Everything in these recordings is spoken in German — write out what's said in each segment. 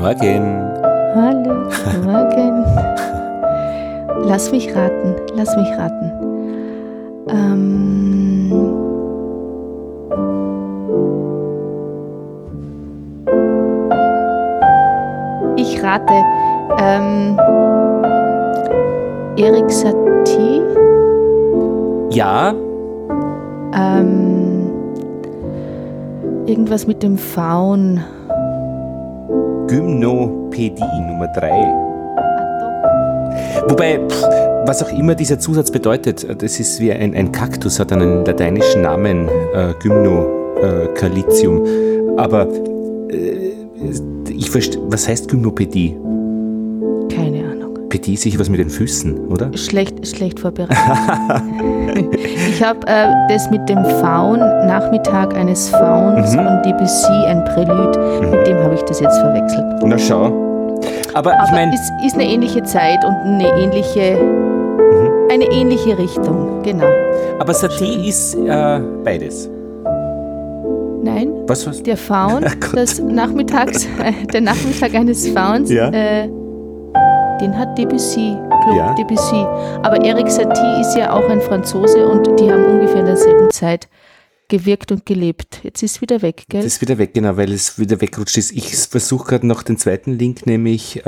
Morgen. Hallo, morgen. Lass mich raten. Ich rate. Erik Satie. Ja. Irgendwas mit dem Faun. Gymnopädie Nummer 3. Wobei, was auch immer dieser Zusatz bedeutet, das ist wie ein Kaktus, hat einen lateinischen Namen, Gymnocalitium. Aber ich verstehe, was heißt Gymnopädie? Keine Ahnung. Pädie ist sicher was mit den Füßen, oder? Schlecht vorbereitet. Ich habe das mit dem Faun, Nachmittag eines Fauns und Debussy, ein Prälude, mit dem habe ich das jetzt verwechselt. Na schau. Aber ich meine... Es ist eine ähnliche Zeit und eine ähnliche Richtung, genau. Aber Satie ist beides. Nein, Was? der Faun, der Nachmittag eines Fauns, Ja. den hat Debussy, Claude Ja. Debussy. Aber Erik Satie ist ja auch ein Franzose und die haben ungefähr in derselben Zeit gewirkt und gelebt. Jetzt ist es wieder weg, gell? Das ist wieder weg, genau, weil es wieder wegrutscht ist. Ich versuche gerade noch den zweiten Link, nämlich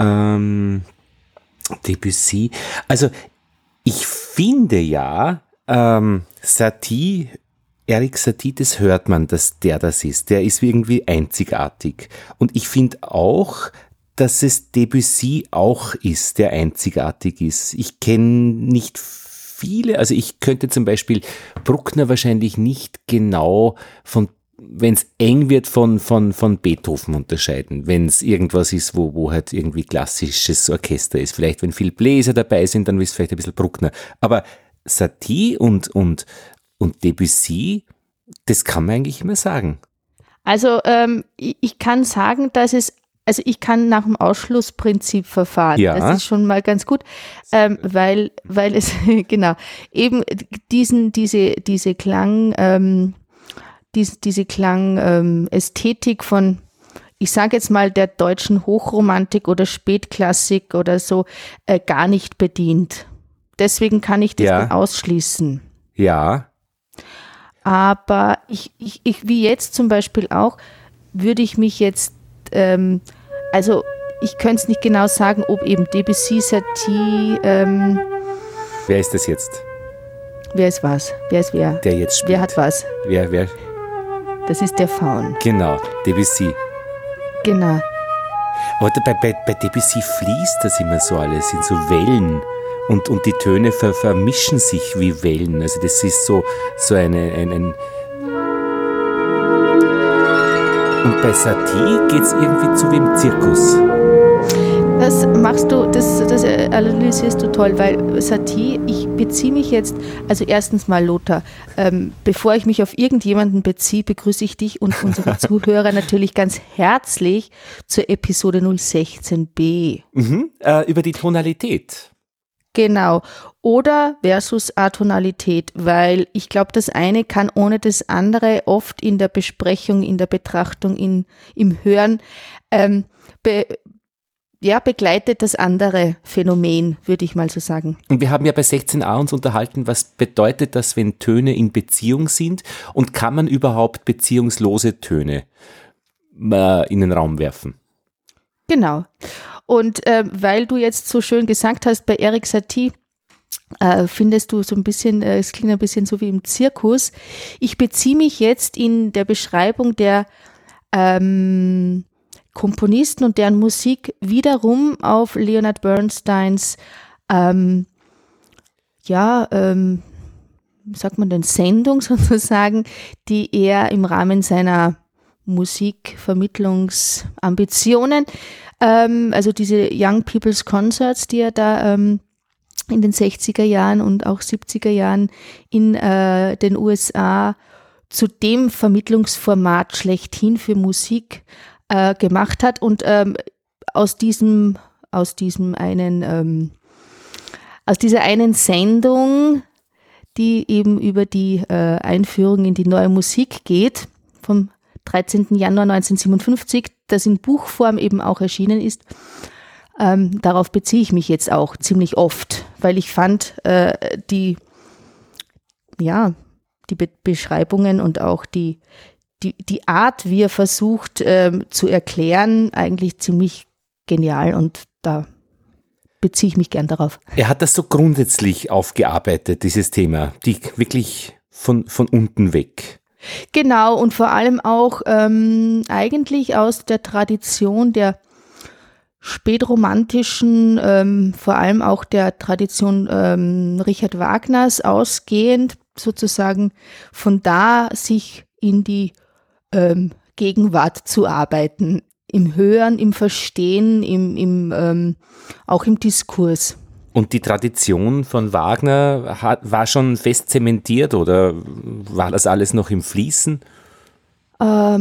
Debussy. Also ich finde ja, Satie, Erik Satie, das hört man, dass der das ist. Der ist irgendwie einzigartig. Und ich finde auch, dass es Debussy auch ist, der einzigartig ist. Ich kenne nicht viele, also ich könnte zum Beispiel Bruckner wahrscheinlich nicht genau wenn es eng wird, von Beethoven unterscheiden. Wenn es irgendwas ist, wo halt irgendwie klassisches Orchester ist. Vielleicht, wenn viel Bläser dabei sind, dann ist es vielleicht ein bisschen Bruckner. Aber Satie und Debussy, das kann man eigentlich immer sagen. Also ich kann sagen, ich kann nach dem Ausschlussprinzip verfahren. Ja. Das ist schon mal ganz gut, weil es, genau, eben diese Klangästhetik von, ich sage jetzt mal, der deutschen Hochromantik oder Spätklassik oder so, gar nicht bedient. Deswegen kann ich das nicht ausschließen. Ja. Aber ich, wie jetzt zum Beispiel auch, würde ich mich jetzt, also ich könnte es nicht genau sagen, ob eben Debussy, Satie, Wer ist das jetzt? wer ist was? Wer ist wer? Der jetzt spielt. Wer hat was? Wer? Das ist der Faun. Genau, Debussy. Genau. Aber bei Debussy fließt das immer so alles in so Wellen und die Töne vermischen sich wie Wellen. Also das ist so ein und bei Satie geht es irgendwie zu wie im Zirkus. Das machst du, das analysierst du toll, weil Satie, ich beziehe mich jetzt, also erstens mal Lothar, bevor ich mich auf irgendjemanden beziehe, begrüße ich dich und unsere Zuhörer natürlich ganz herzlich zur Episode 016b. Über die Tonalität. Genau. Oder versus Atonalität, weil ich glaube, das eine kann ohne das andere oft in der Besprechung, in der Betrachtung, im Hören begleitet das andere Phänomen, würde ich mal so sagen. Und wir haben ja bei 16a uns unterhalten, was bedeutet das, wenn Töne in Beziehung sind und kann man überhaupt beziehungslose Töne in den Raum werfen? Genau. Und weil du jetzt so schön gesagt hast, bei Erik Satie findest du so ein bisschen, es klingt ein bisschen so wie im Zirkus. Ich beziehe mich jetzt in der Beschreibung der Komponisten und deren Musik wiederum auf Leonard Bernsteins, wie sagt man denn, Sendung sozusagen, die er im Rahmen seiner Musikvermittlungsambitionen, also diese Young People's Concerts, die er da in den 60er Jahren und auch 70er Jahren in den USA zu dem Vermittlungsformat schlechthin für Musik gemacht hat und aus dieser einen Sendung, die eben über die Einführung in die neue Musik geht, vom 13. Januar 1957, das in Buchform eben auch erschienen ist. Darauf beziehe ich mich jetzt auch ziemlich oft, weil ich fand, die Beschreibungen und auch die Art, wie er versucht zu erklären, eigentlich ziemlich genial, und da beziehe ich mich gern darauf. Er hat das so grundsätzlich aufgearbeitet, dieses Thema, die wirklich von unten weg. Genau, und vor allem auch eigentlich aus der Tradition der spätromantischen, vor allem auch der Tradition Richard Wagners ausgehend, sozusagen von da sich in die Gegenwart zu arbeiten, im Hören, im Verstehen, auch im Diskurs. Und die Tradition von Wagner war schon fest zementiert oder war das alles noch im Fließen? Das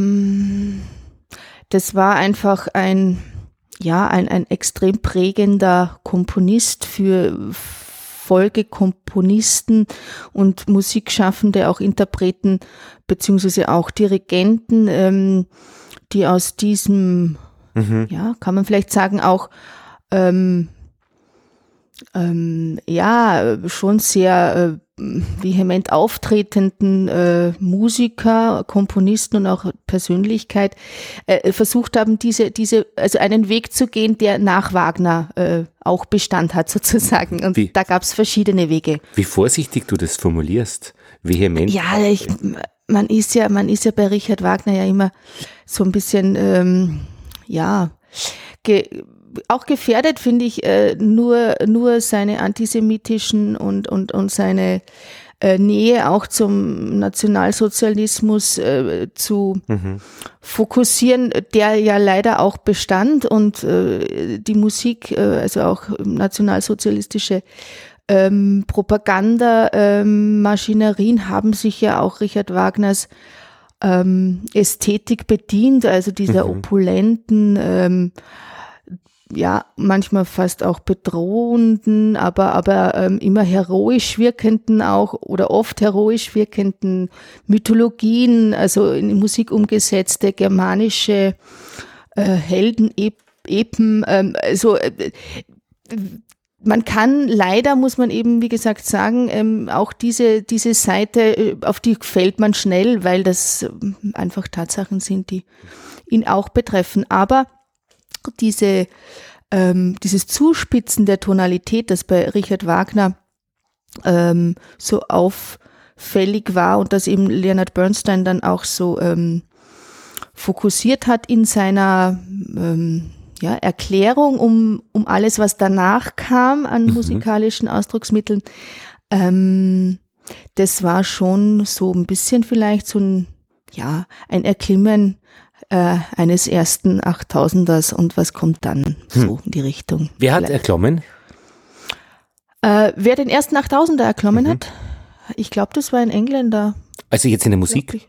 war einfach ein extrem prägender Komponist für Folgekomponisten und Musikschaffende, auch Interpreten beziehungsweise auch Dirigenten, die aus diesem, kann man vielleicht sagen, auch schon sehr vehement auftretenden Musiker, Komponisten und auch Persönlichkeit versucht haben, also einen Weg zu gehen, der nach Wagner auch Bestand hat sozusagen. Und da gab es verschiedene Wege. Wie vorsichtig du das formulierst, vehement. Ja, man ist ja bei Richard Wagner ja immer so ein bisschen, auch gefährdet, finde ich, nur seine antisemitischen und seine Nähe auch zum Nationalsozialismus zu fokussieren, der ja leider auch bestand, und die Musik, also auch nationalsozialistische Propagandamaschinerien haben sich ja auch Richard Wagners Ästhetik bedient, also dieser opulenten, manchmal fast auch bedrohenden, aber immer heroisch wirkenden auch oder oft heroisch wirkenden Mythologien, also in Musik umgesetzte germanische Helden-Epen, man kann leider, muss man eben, wie gesagt, sagen, auch diese Seite, auf die fällt man schnell, weil das einfach Tatsachen sind, die ihn auch betreffen. Aber dieses Zuspitzen der Tonalität, das bei Richard Wagner so auffällig war und das eben Leonard Bernstein dann auch so fokussiert hat in seiner Erklärung um alles, was danach kam an musikalischen Ausdrucksmitteln, das war schon so ein bisschen vielleicht so ein Erklimmen eines ersten 8000ers, und was kommt dann so in die Richtung. Wer hat erklommen? Wer den ersten 8000er erklommen hat? Ich glaube, das war ein Engländer. Also jetzt in der Musik?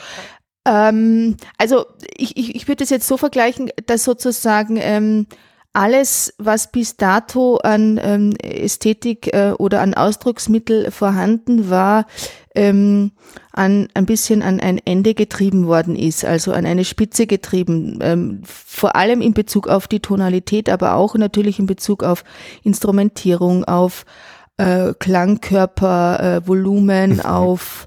Also ich würde das jetzt so vergleichen, dass sozusagen alles, was bis dato an Ästhetik oder an Ausdrucksmittel vorhanden war, ein bisschen an ein Ende getrieben worden ist, also an eine Spitze getrieben, vor allem in Bezug auf die Tonalität, aber auch natürlich in Bezug auf Instrumentierung, auf Klangkörper, Volumen, auf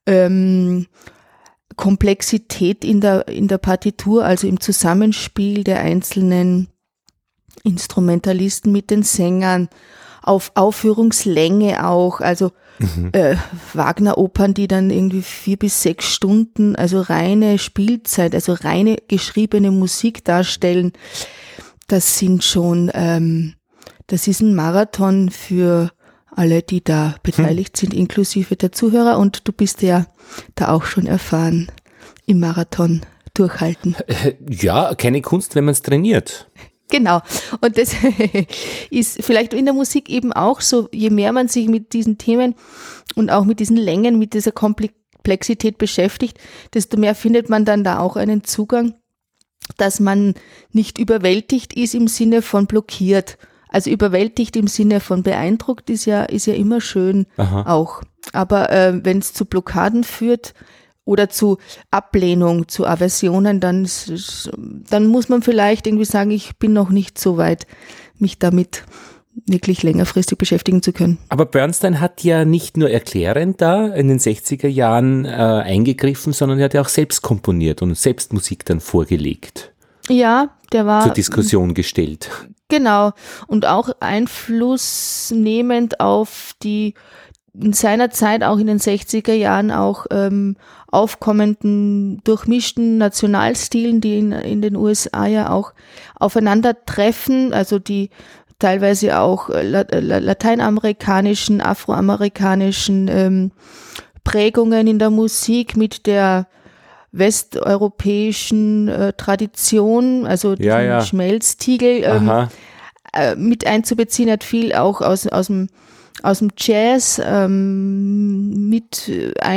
Komplexität in der Partitur, also im Zusammenspiel der einzelnen Instrumentalisten mit den Sängern, auf Aufführungslänge auch, also Wagner-Opern, die dann irgendwie 4 bis 6 Stunden, also reine Spielzeit, also reine geschriebene Musik darstellen, das sind schon, das ist ein Marathon für alle, die da beteiligt sind, inklusive der Zuhörer, und du bist ja da auch schon erfahren im Marathon durchhalten. Ja, keine Kunst, wenn man es trainiert. Genau. Und das ist vielleicht in der Musik eben auch so, je mehr man sich mit diesen Themen und auch mit diesen Längen, mit dieser Komplexität beschäftigt, desto mehr findet man dann da auch einen Zugang, dass man nicht überwältigt ist im Sinne von blockiert. Also überwältigt im Sinne von beeindruckt ist ja immer schön. Auch. Aber wenn es zu Blockaden führt oder zu Ablehnung, zu Aversionen, dann muss man vielleicht irgendwie sagen, ich bin noch nicht so weit, mich damit wirklich längerfristig beschäftigen zu können. Aber Bernstein hat ja nicht nur erklärend da in den 60er Jahren eingegriffen, sondern er hat ja auch selbst komponiert und selbst Musik dann vorgelegt. Ja, der war zur Diskussion gestellt. Genau. Und auch Einfluss nehmend auf die in seiner Zeit auch in den 60er Jahren auch aufkommenden, durchmischten Nationalstilen, die in den USA ja auch aufeinandertreffen, also die teilweise auch lateinamerikanischen, afroamerikanischen Prägungen in der Musik mit der westeuropäischen Tradition, also die Schmelztiegel mit einzubeziehen, hat viel auch aus dem Jazz mit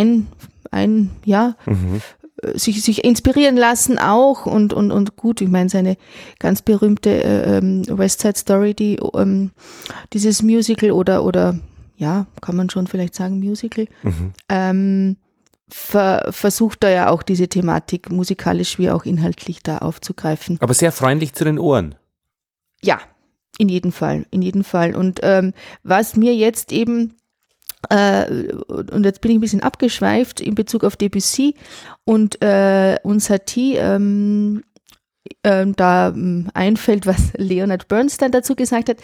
sich inspirieren lassen auch und gut, ich meine seine ganz berühmte West Side Story, dieses Musical oder ja, kann man schon vielleicht sagen Musical, versucht er ja auch diese Thematik musikalisch wie auch inhaltlich da aufzugreifen. Aber sehr freundlich zu den Ohren. Ja, in jedem Fall. Und was mir jetzt eben, und jetzt bin ich ein bisschen abgeschweift in Bezug auf Debussy und Satie, da einfällt, was Leonard Bernstein dazu gesagt hat,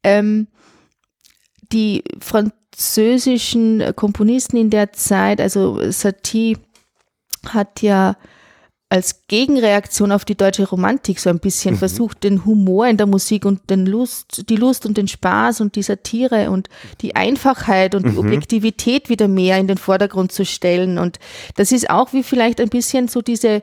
die französischen Komponisten in der Zeit, also Satie hat ja als Gegenreaktion auf die deutsche Romantik so ein bisschen versucht, den Humor in der Musik und die Lust und den Spaß und die Satire und die Einfachheit und die Objektivität wieder mehr in den Vordergrund zu stellen. Und das ist auch wie vielleicht ein bisschen so diese,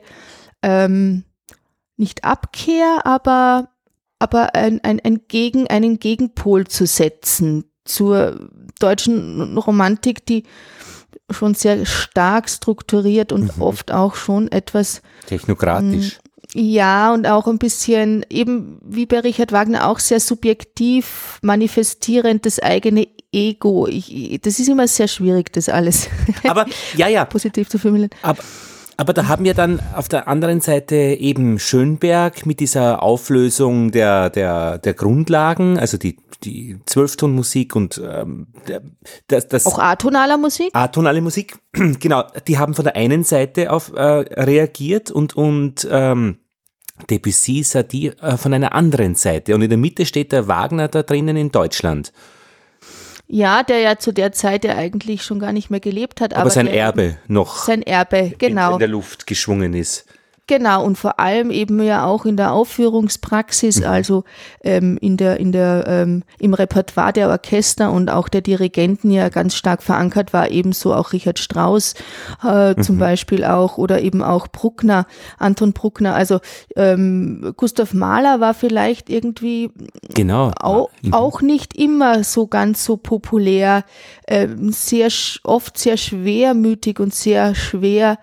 nicht Abkehr, aber einen Gegenpol zu setzen zur deutschen Romantik, die schon sehr stark strukturiert und oft auch schon etwas technokratisch. Ja, und auch ein bisschen eben wie bei Richard Wagner auch sehr subjektiv manifestierend das eigene Ego. Das ist immer sehr schwierig, das alles aber, positiv zu formulieren. Aber da haben wir dann auf der anderen Seite eben Schönberg mit dieser Auflösung der Grundlagen, also die Zwölftonmusik und das auch atonale Musik? Atonale Musik, genau. Die haben von der einen Seite auf reagiert und Debussy, Satie von einer anderen Seite. Und in der Mitte steht der Wagner da drinnen in Deutschland. Ja, der ja zu der Zeit ja eigentlich schon gar nicht mehr gelebt hat. Aber sein Erbe noch. Sein Erbe, genau. In der Luft geschwungen ist. Genau, und vor allem eben ja auch in der Aufführungspraxis, also im Repertoire der Orchester und auch der Dirigenten ja ganz stark verankert war, ebenso auch Richard Strauss zum Beispiel auch oder eben auch Bruckner, Anton Bruckner. Also Gustav Mahler war vielleicht irgendwie auch nicht immer so ganz so populär, oft sehr schwermütig und sehr schwer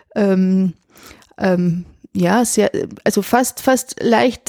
also fast leicht,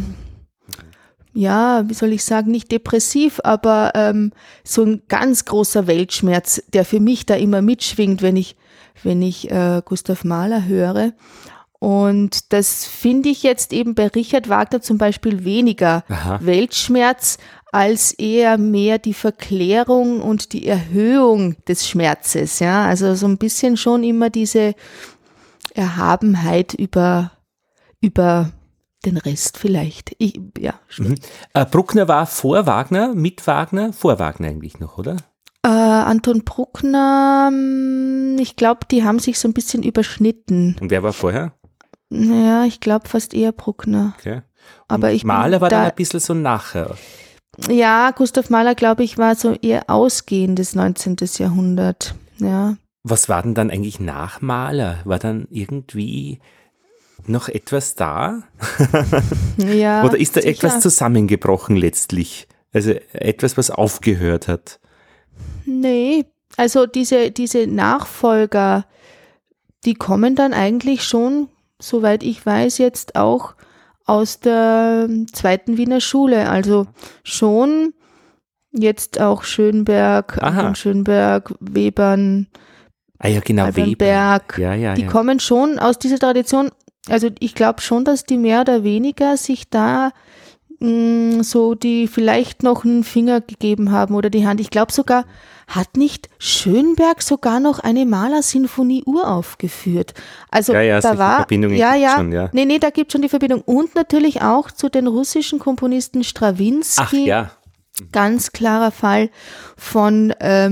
wie soll ich sagen, nicht depressiv, aber so ein ganz großer Weltschmerz, der für mich da immer mitschwingt, wenn ich Gustav Mahler höre. Und das finde ich jetzt eben bei Richard Wagner zum Beispiel weniger Weltschmerz, als eher mehr die Verklärung und die Erhöhung des Schmerzes. Ja, also so ein bisschen schon immer diese Erhabenheit über den Rest vielleicht. Bruckner war vor Wagner, mit Wagner, vor Wagner eigentlich noch, oder? Anton Bruckner, ich glaube, die haben sich so ein bisschen überschnitten. Und wer war vorher? Naja, ich glaube fast eher Bruckner. Okay. Aber Mahler war dann ein bisschen so nachher. Ja, Gustav Mahler, glaube ich, war so eher ausgehendes 19. Jahrhundert, ja. Was war denn dann eigentlich nach Mahler? War dann irgendwie noch etwas da? Ja. Oder ist da etwas zusammengebrochen letztlich? Also etwas, was aufgehört hat? Nee, also diese Nachfolger, die kommen dann eigentlich schon, soweit ich weiß, jetzt auch aus der zweiten Wiener Schule. Also schon jetzt auch Schönberg, Anton Schönberg, Webern, Ah ja, genau, Alban Weber. Berg, Ja. die kommen schon aus dieser Tradition. Also ich glaube schon, dass die mehr oder weniger sich da so die vielleicht noch einen Finger gegeben haben oder die Hand. Ich glaube sogar, hat nicht Schönberg sogar noch eine Malersinfonie uraufgeführt? Also Ja, da solche war Verbindungen gibt's schon, ja. Nee, da gibt schon die Verbindung und natürlich auch zu den russischen Komponisten Strawinski. Ach ja, Ganz klarer Fall von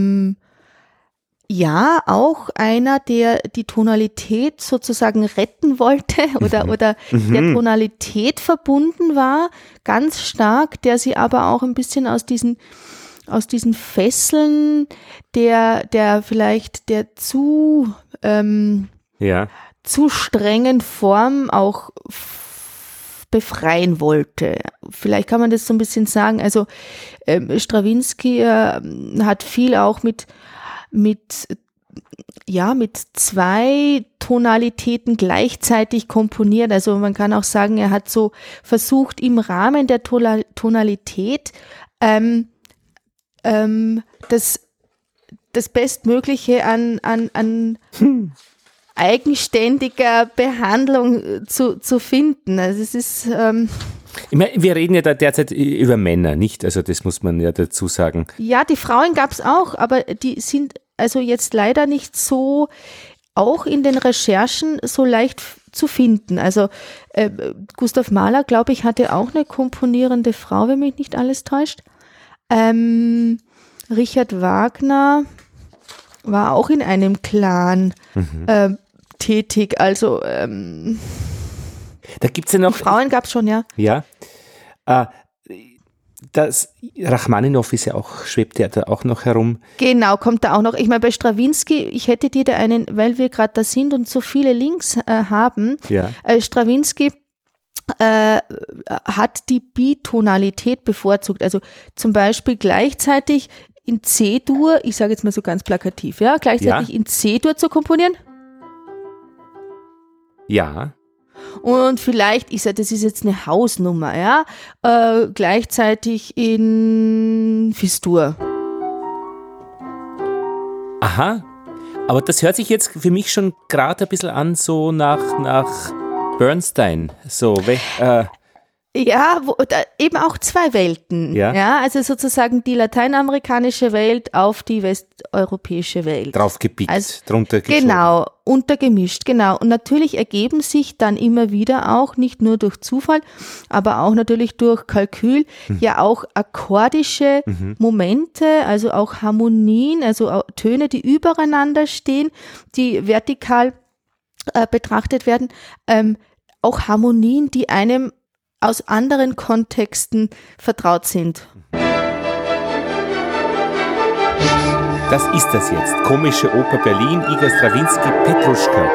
auch einer, der die Tonalität sozusagen retten wollte oder der Tonalität verbunden war, ganz stark, der sie aber auch ein bisschen aus diesen Fesseln der vielleicht der zu strengen Form auch befreien wollte. Vielleicht kann man das so ein bisschen sagen. Also Strawinski hat viel auch mit zwei Tonalitäten gleichzeitig komponiert. Also man kann auch sagen, er hat so versucht, im Rahmen der Tonalität das Bestmögliche an eigenständiger Behandlung zu finden. Also es ist ich meine, wir reden ja da derzeit über Männer, nicht? Also das muss man ja dazu sagen. Ja, die Frauen gab es auch, aber die sind also jetzt leider nicht so, auch in den Recherchen so leicht zu finden. Also Gustav Mahler, glaube ich, hatte auch eine komponierende Frau, wenn mich nicht alles täuscht. Richard Wagner war auch in einem Clan tätig. Also da gibt's ja noch Frauen gab es schon, ja. Ja. Das Rachmaninow ist ja auch, schwebt ja da auch noch herum. Genau, kommt da auch noch. Ich meine, bei Strawinski, ich hätte dir da einen, weil wir gerade da sind und so viele Links haben, Strawinski hat die Bitonalität bevorzugt. Also zum Beispiel gleichzeitig in C-Dur, ich sage jetzt mal so ganz plakativ, gleichzeitig in C-Dur zu komponieren. Ja. Und vielleicht, ich sage, das ist jetzt eine Hausnummer, gleichzeitig in Fis-Dur. Aha, aber das hört sich jetzt für mich schon gerade ein bisschen an, so nach Bernstein. So, eben auch zwei Welten. Ja, also sozusagen die lateinamerikanische Welt auf die westeuropäische Welt. Draufgepickt, also, drunter geschoben. Genau, untergemischt, genau. Und natürlich ergeben sich dann immer wieder auch, nicht nur durch Zufall, aber auch natürlich durch Kalkül, ja auch akkordische Momente, also auch Harmonien, also auch Töne, die übereinander stehen, die vertikal betrachtet werden, auch Harmonien, die einem aus anderen Kontexten vertraut sind. Das ist das jetzt. Komische Oper Berlin, Igor Strawinski, Petruschka.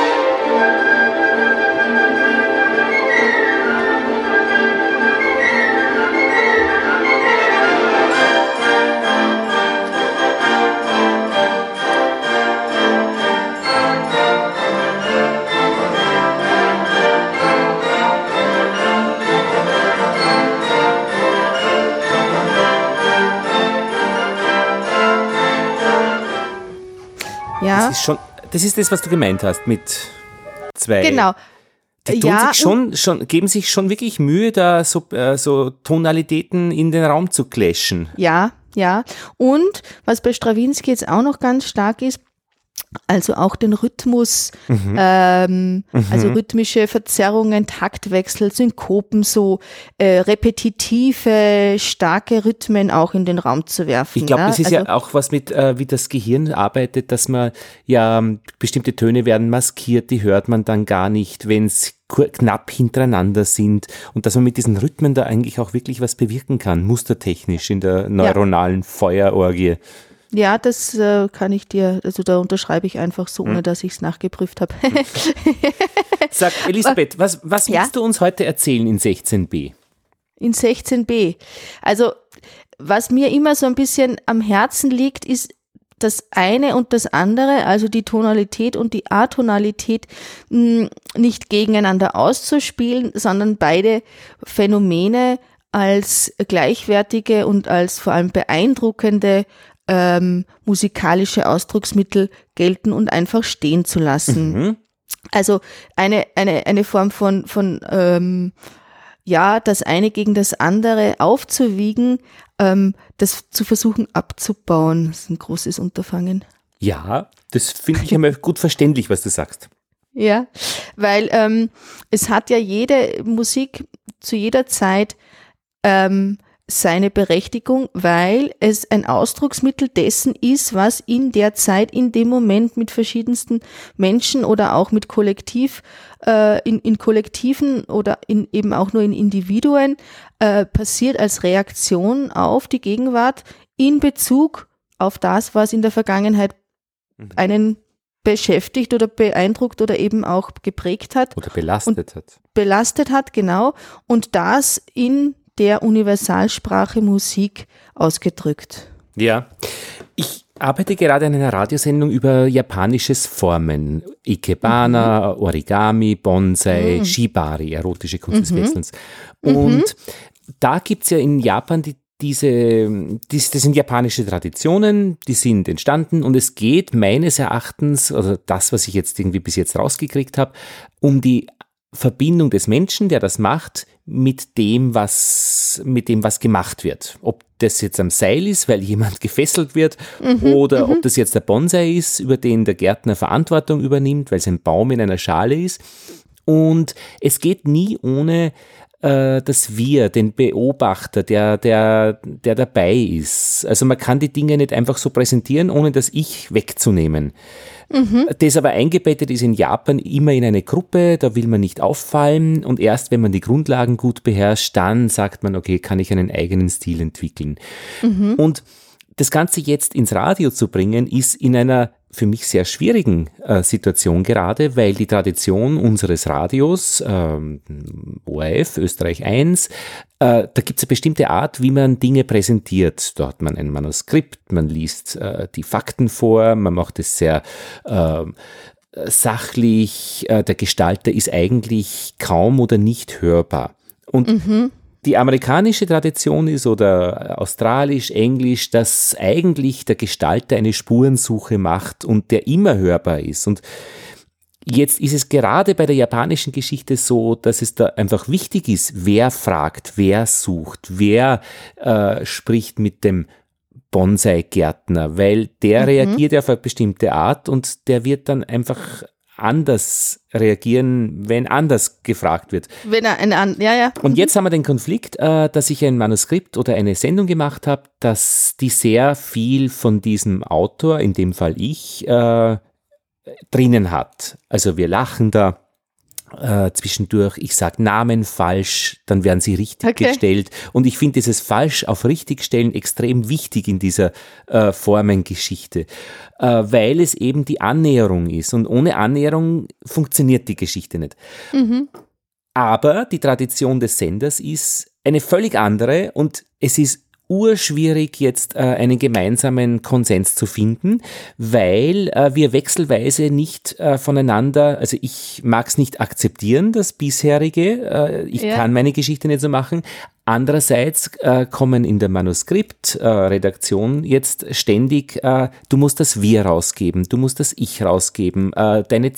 Ja. Das ist das, was du gemeint hast mit zwei. Genau. Die geben sich schon wirklich Mühe, da so Tonalitäten in den Raum zu clashen. Ja. Und was bei Strawinski jetzt auch noch ganz stark ist, also auch den Rhythmus, also rhythmische Verzerrungen, Taktwechsel, Synkopen, so repetitive, starke Rhythmen auch in den Raum zu werfen. Ich glaube, das ist ja auch was mit, wie das Gehirn arbeitet, dass man ja bestimmte Töne werden maskiert, die hört man dann gar nicht, wenn es knapp hintereinander sind und dass man mit diesen Rhythmen da eigentlich auch wirklich was bewirken kann, mustertechnisch in der neuronalen Feuerorgie. Ja, das kann ich dir, also da unterschreibe ich einfach so, ohne dass ich es nachgeprüft habe. Sag, Elisabeth, was willst du uns heute erzählen in 16b? In 16b. Also, was mir immer so ein bisschen am Herzen liegt, ist das eine und das andere, also die Tonalität und die Atonalität, nicht gegeneinander auszuspielen, sondern beide Phänomene als gleichwertige und als vor allem beeindruckende musikalische Ausdrucksmittel gelten und einfach stehen zu lassen. Mhm. Also eine Form von das eine gegen das andere aufzuwiegen, das zu versuchen abzubauen, das ist ein großes Unterfangen. Ja, das finde ich einmal gut verständlich, was du sagst. Ja, weil es hat ja jede Musik zu jeder Zeit seine Berechtigung, weil es ein Ausdrucksmittel dessen ist, was in der Zeit, in dem Moment mit verschiedensten Menschen oder auch mit in Kollektiven oder eben auch nur in Individuen passiert als Reaktion auf die Gegenwart in Bezug auf das, was in der Vergangenheit einen beschäftigt oder beeindruckt oder eben auch geprägt hat. Oder belastet hat. Belastet hat, genau. Und das in der Universalsprache Musik ausgedrückt. Ja, ich arbeite gerade an einer Radiosendung über japanisches Formen. Ikebana, Origami, Bonsai, Shibari, erotische Kunst des Wechselns. Und da gibt es ja in Japan das sind japanische Traditionen, die sind entstanden und es geht meines Erachtens, also das, was ich jetzt irgendwie bis jetzt rausgekriegt habe, um die Verbindung des Menschen, der das macht, mit dem, was gemacht wird. Ob das jetzt am Seil ist, weil jemand gefesselt wird, oder ob das jetzt der Bonsai ist, über den der Gärtner Verantwortung übernimmt, weil es ein Baum in einer Schale ist. Und es geht nie ohne das Wir, den Beobachter, der dabei ist. Also man kann die Dinge nicht einfach so präsentieren, ohne das Ich wegzunehmen. Das aber eingebettet ist in Japan immer in eine Gruppe, da will man nicht auffallen und erst wenn man die Grundlagen gut beherrscht, dann sagt man, okay, kann ich einen eigenen Stil entwickeln. Und das Ganze jetzt ins Radio zu bringen, ist in einer für mich sehr schwierigen Situation gerade, weil die Tradition unseres Radios, ORF, Österreich 1, da gibt es eine bestimmte Art, wie man Dinge präsentiert. Da hat man ein Manuskript, man liest die Fakten vor, man macht es sehr sachlich, der Gestalter ist eigentlich kaum oder nicht hörbar. Und die amerikanische Tradition ist oder australisch, englisch, dass eigentlich der Gestalter eine Spurensuche macht und der immer hörbar ist. Und jetzt ist es gerade bei der japanischen Geschichte so, dass es da einfach wichtig ist, wer fragt, wer sucht, wer spricht mit dem Bonsai-Gärtner, weil der reagiert auf eine bestimmte Art und der wird dann einfach anders reagieren, wenn anders gefragt wird. Und jetzt haben wir den Konflikt, dass ich ein Manuskript oder eine Sendung gemacht habe, dass die sehr viel von diesem Autor, in dem Fall ich, drinnen hat. Also wir lachen da zwischendurch, ich sage Namen falsch, dann werden sie richtig gestellt und ich finde dieses falsch auf richtig stellen extrem wichtig in dieser Formengeschichte, weil es eben die Annäherung ist und ohne Annäherung funktioniert die Geschichte nicht. Aber die Tradition des Senders ist eine völlig andere und es ist urschwierig, jetzt einen gemeinsamen Konsens zu finden, weil wir wechselweise nicht voneinander, also ich mag es nicht akzeptieren, das bisherige, ich kann meine Geschichte nicht so machen. Andererseits kommen in der Manuskriptredaktion jetzt ständig, du musst das Wir rausgeben, du musst das Ich rausgeben, deine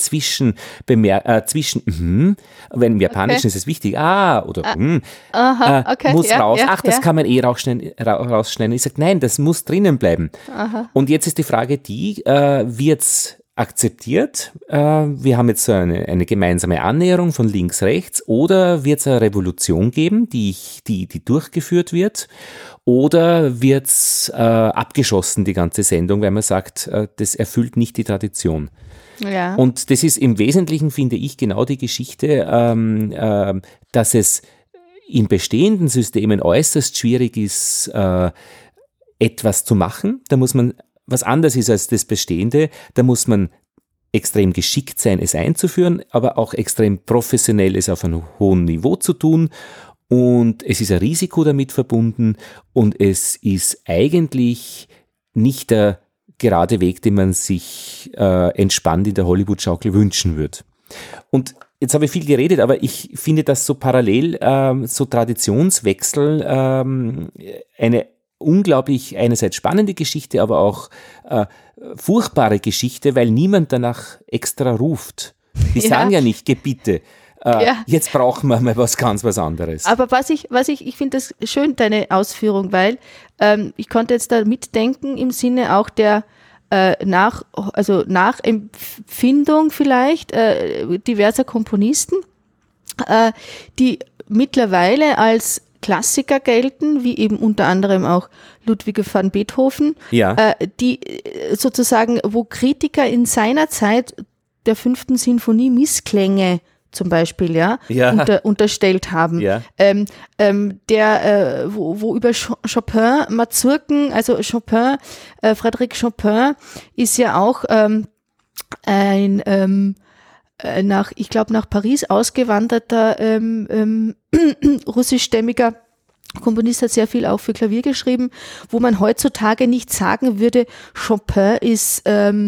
wenn im Japanischen ist es wichtig, oder muss raus, das kann man rausschneiden. Ich sage, nein, das muss drinnen bleiben. Und jetzt ist die Frage wird's akzeptiert, wir haben jetzt so eine gemeinsame Annäherung von links, rechts, oder wird es eine Revolution geben, die durchgeführt wird, oder wird es abgeschossen, die ganze Sendung, weil man sagt, das erfüllt nicht die Tradition. Ja. Und das ist im Wesentlichen, finde ich, genau die Geschichte, dass es in bestehenden Systemen äußerst schwierig ist, etwas zu machen. Da muss man was anders ist als das Bestehende, da muss man extrem geschickt sein, es einzuführen, aber auch extrem professionell es auf einem hohen Niveau zu tun und es ist ein Risiko damit verbunden und es ist eigentlich nicht der gerade Weg, den man sich entspannt in der Hollywood-Schaukel wünschen würde. Und jetzt habe ich viel geredet, aber ich finde, dass so parallel so Traditionswechsel eine unglaublich einerseits spannende Geschichte, aber auch furchtbare Geschichte, weil niemand danach extra ruft. Die sagen ja nicht, geh bitte. Jetzt brauchen wir mal was anderes. Aber ich finde das schön, deine Ausführung, weil ich konnte jetzt da mitdenken im Sinne auch der Nachempfindung vielleicht diverser Komponisten, die mittlerweile als Klassiker gelten, wie eben unter anderem auch Ludwig van Beethoven, die sozusagen, wo Kritiker in seiner Zeit der 5. Sinfonie Missklänge zum Beispiel unterstellt haben. Ja. Wo über Chopin Mazurken, also Frédéric Chopin ist ja auch nach Paris ausgewanderter russischstämmiger Komponist, hat sehr viel auch für Klavier geschrieben, wo man heutzutage nicht sagen würde, Chopin ist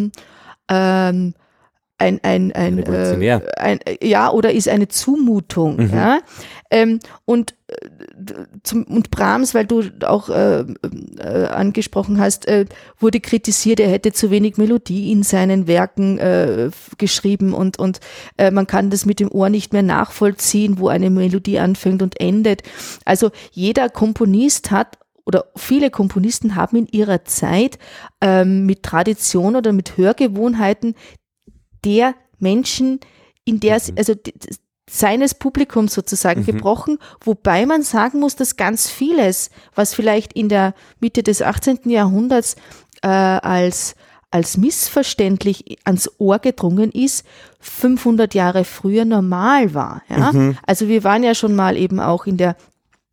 oder ist eine Zumutung, ja. Und Brahms, weil du auch angesprochen hast, wurde kritisiert, er hätte zu wenig Melodie in seinen Werken geschrieben und man kann das mit dem Ohr nicht mehr nachvollziehen, wo eine Melodie anfängt und endet. Also jeder Komponist hat, oder viele Komponisten haben in ihrer Zeit mit Tradition oder mit Hörgewohnheiten der Menschen, in der, also seines Publikums sozusagen gebrochen, wobei man sagen muss, dass ganz vieles, was vielleicht in der Mitte des 18. Jahrhunderts als missverständlich ans Ohr gedrungen ist, 500 Jahre früher normal war. Ja? Also wir waren ja schon mal eben auch in der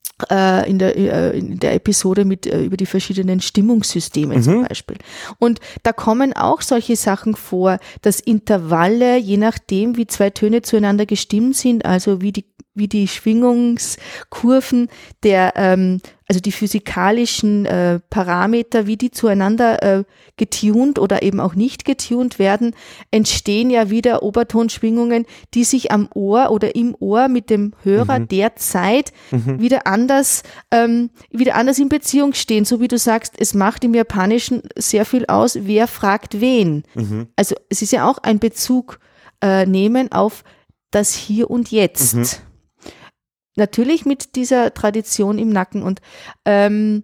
Episode über die verschiedenen Stimmungssysteme zum Beispiel. Und da kommen auch solche Sachen vor, dass Intervalle, je nachdem, wie zwei Töne zueinander gestimmt sind, also wie die Schwingungskurven also die physikalischen Parameter, wie die zueinander getuned oder eben auch nicht getuned werden, entstehen ja wieder Obertonschwingungen, die sich am Ohr oder im Ohr mit dem Hörer derzeit wieder anders in Beziehung stehen. So wie du sagst, es macht im Japanischen sehr viel aus, wer fragt wen. Also es ist ja auch ein Bezug nehmen auf das Hier und Jetzt. Natürlich mit dieser Tradition im Nacken. Und wenn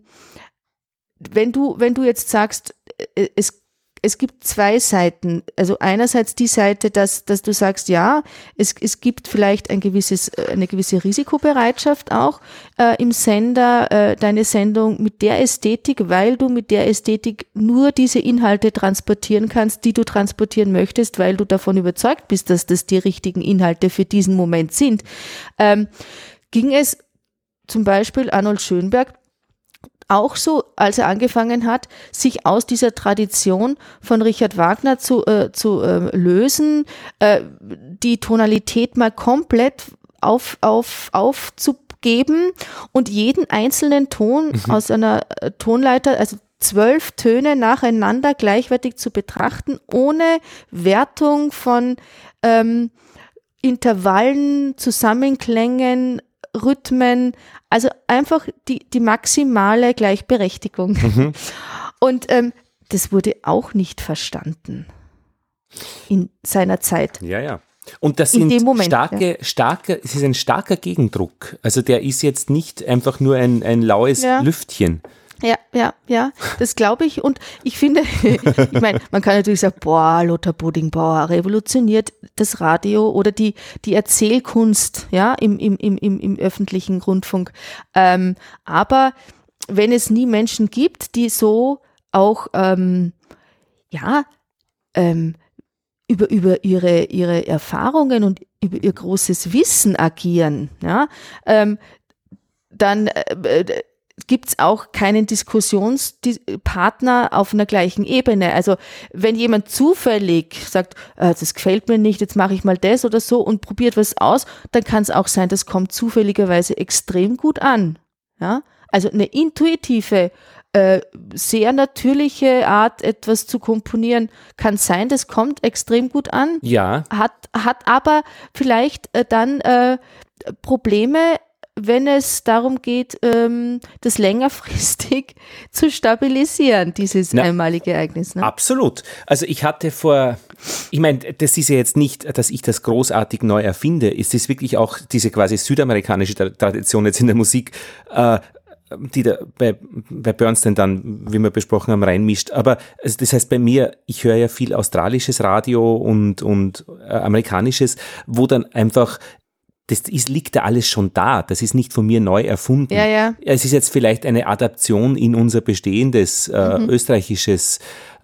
du jetzt sagst, es gibt zwei Seiten, also einerseits die Seite, dass du sagst, ja, es gibt vielleicht eine gewisse Risikobereitschaft auch im Sender, deine Sendung mit der Ästhetik, weil du mit der Ästhetik nur diese Inhalte transportieren kannst, die du transportieren möchtest, weil du davon überzeugt bist, dass das die richtigen Inhalte für diesen Moment sind. Ging es zum Beispiel Arnold Schönberg auch so, als er angefangen hat, sich aus dieser Tradition von Richard Wagner zu lösen, die Tonalität mal komplett aufzugeben und jeden einzelnen Ton aus einer Tonleiter, also 12 Töne nacheinander gleichwertig zu betrachten, ohne Wertung von Intervallen, Zusammenklängen, Rhythmen, also einfach die maximale Gleichberechtigung. Und das wurde auch nicht verstanden in seiner Zeit. Ja. Und das sind es ist ein starker Gegendruck. Also der ist jetzt nicht einfach nur ein laues Lüftchen. Ja, das glaube ich. Und ich finde, ich meine, man kann natürlich sagen, Lothar Bodingbauer revolutioniert das Radio oder die Erzählkunst, ja, im öffentlichen Rundfunk. Aber wenn es nie Menschen gibt, die so auch, über ihre Erfahrungen und über ihr großes Wissen agieren, ja, dann gibt es auch keinen Diskussionspartner auf einer gleichen Ebene. Also wenn jemand zufällig sagt, das gefällt mir nicht, jetzt mache ich mal das oder so und probiert was aus, dann kann es auch sein, das kommt zufälligerweise extrem gut an. Ja? Also eine intuitive, sehr natürliche Art, etwas zu komponieren, kann sein, das kommt extrem gut an. Ja. Hat aber vielleicht dann Probleme, wenn es darum geht, das längerfristig zu stabilisieren, dieses einmalige Ereignis. Ne? Absolut. Also ich meine, das ist ja jetzt nicht, dass ich das großartig neu erfinde. Es ist wirklich auch diese quasi südamerikanische Tradition jetzt in der Musik, die da bei Bernstein dann, wie wir besprochen haben, reinmischt. Aber also das heißt bei mir, ich höre ja viel australisches Radio und amerikanisches, wo dann einfach liegt da alles schon da. Das ist nicht von mir neu erfunden. Ja. Es ist jetzt vielleicht eine Adaption in unser bestehendes österreichisches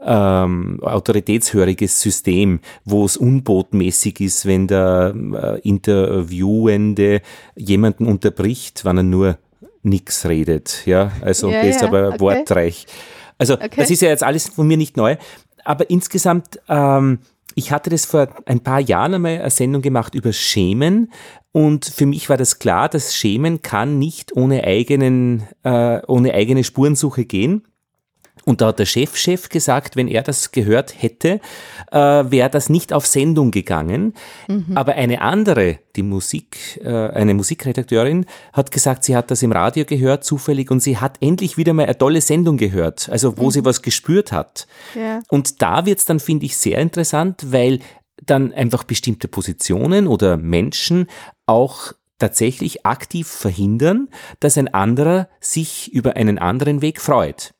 autoritätshöriges System, wo es unbotmäßig ist, wenn der Interviewende jemanden unterbricht, wenn er nur nichts redet. Ja, also das ist aber wortreich. Also das ist ja jetzt alles von mir nicht neu. Aber insgesamt, ich hatte das vor ein paar Jahren einmal eine Sendung gemacht über Schämen. Und für mich war das klar, dass Schämen kann nicht ohne eigene Spurensuche gehen. Und da hat der Chef gesagt, wenn er das gehört hätte, wäre das nicht auf Sendung gegangen. Aber eine andere, eine Musikredakteurin, hat gesagt, sie hat das im Radio gehört, zufällig, und sie hat endlich wieder mal eine tolle Sendung gehört, also wo sie was gespürt hat. Ja. Und da wird's dann, finde ich, sehr interessant, weil dann einfach bestimmte Positionen oder Menschen auch tatsächlich aktiv verhindern, dass ein anderer sich über einen anderen Weg freut.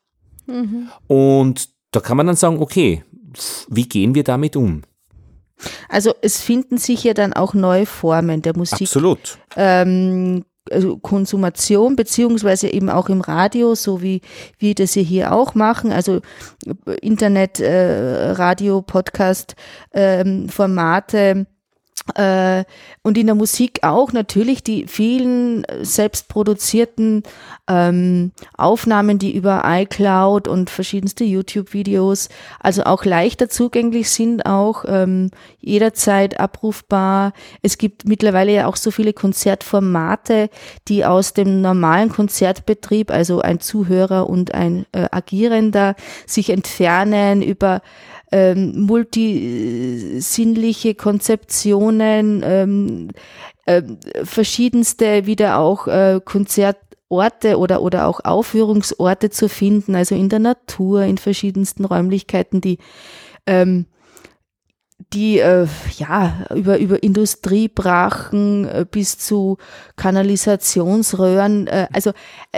Und da kann man dann sagen, okay, wie gehen wir damit um? Also es finden sich ja dann auch neue Formen der Musik. Absolut. Also Konsumation, beziehungsweise eben auch im Radio, so wie wir das hier auch machen, also Internet, Radio, Podcast, Formate, und in der Musik auch natürlich die vielen selbst produzierten Aufnahmen, die über iCloud und verschiedenste YouTube-Videos, also auch leichter zugänglich sind, auch jederzeit abrufbar. Es gibt mittlerweile ja auch so viele Konzertformate, die aus dem normalen Konzertbetrieb, also ein Zuhörer und ein Agierender, sich entfernen über multisinnliche Konzeptionen, verschiedenste wieder auch Konzertorte oder auch Aufführungsorte zu finden, also in der Natur, in verschiedensten Räumlichkeiten, die über Industriebrachen bis zu Kanalisationsröhren, also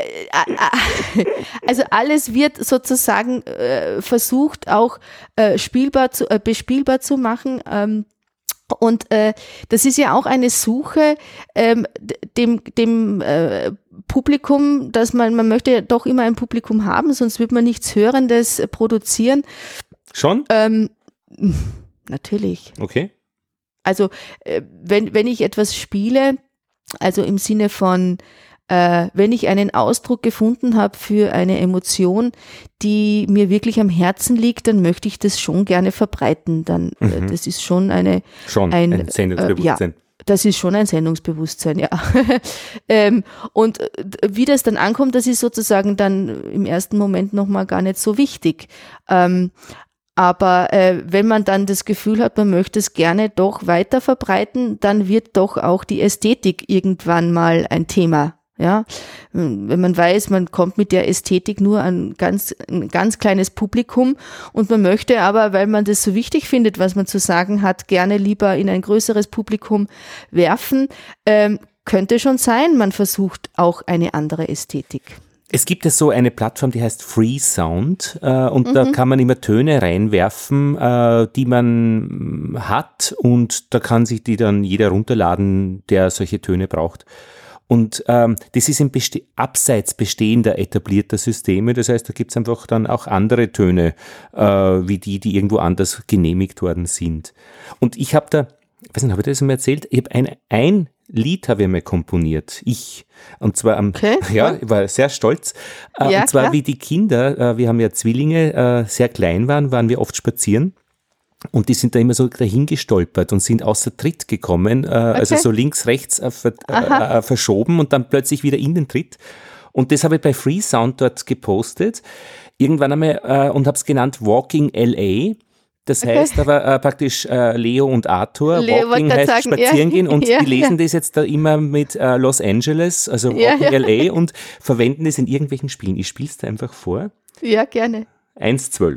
alles wird sozusagen versucht auch bespielbar zu machen. Und das ist ja auch eine Suche dem Publikum, dass man möchte ja doch immer ein Publikum haben, sonst wird man nichts Hörendes produzieren. Schon? Natürlich. Okay. Also wenn ich etwas spiele, also im Sinne von, wenn ich einen Ausdruck gefunden habe für eine Emotion, die mir wirklich am Herzen liegt, dann möchte ich das schon gerne verbreiten. Dann das ist schon ein Sendungsbewusstsein. Das ist schon ein Sendungsbewusstsein, ja. Und wie das dann ankommt, das ist sozusagen dann im ersten Moment nochmal gar nicht so wichtig. Aber wenn man dann das Gefühl hat, man möchte es gerne doch weiter verbreiten, dann wird doch auch die Ästhetik irgendwann mal ein Thema. Ja, wenn man weiß, man kommt mit der Ästhetik nur an ein ganz kleines Publikum und man möchte aber, weil man das so wichtig findet, was man zu sagen hat, gerne lieber in ein größeres Publikum werfen, könnte schon sein, man versucht auch eine andere Ästhetik. Es gibt ja so eine Plattform, die heißt Free Sound und da kann man immer Töne reinwerfen, die man hat, und da kann sich die dann jeder runterladen, der solche Töne braucht. Und das ist abseits bestehender etablierter Systeme, das heißt, da gibt es einfach dann auch andere Töne, wie die irgendwo anders genehmigt worden sind. Und ich habe da, ich weiß nicht, habe ich das mal erzählt? Ich habe ein Lied habe ich mal komponiert, und zwar ich war sehr stolz, und zwar klar. Wie die Kinder, wir haben ja Zwillinge, sehr klein waren wir oft spazieren. Und die sind da immer so dahin gestolpert und sind außer Tritt gekommen, also so links, rechts verschoben und dann plötzlich wieder in den Tritt. Und das habe ich bei Free Sound dort gepostet, irgendwann einmal, und habe es genannt Walking LA. Das heißt aber praktisch Leo und Arthur. Walking heißt sagen, spazieren gehen und ja, die lesen das jetzt da immer mit Los Angeles, also Walking LA und verwenden das in irgendwelchen Spielen. Ich spiele es da einfach vor. Ja, gerne. 1,12.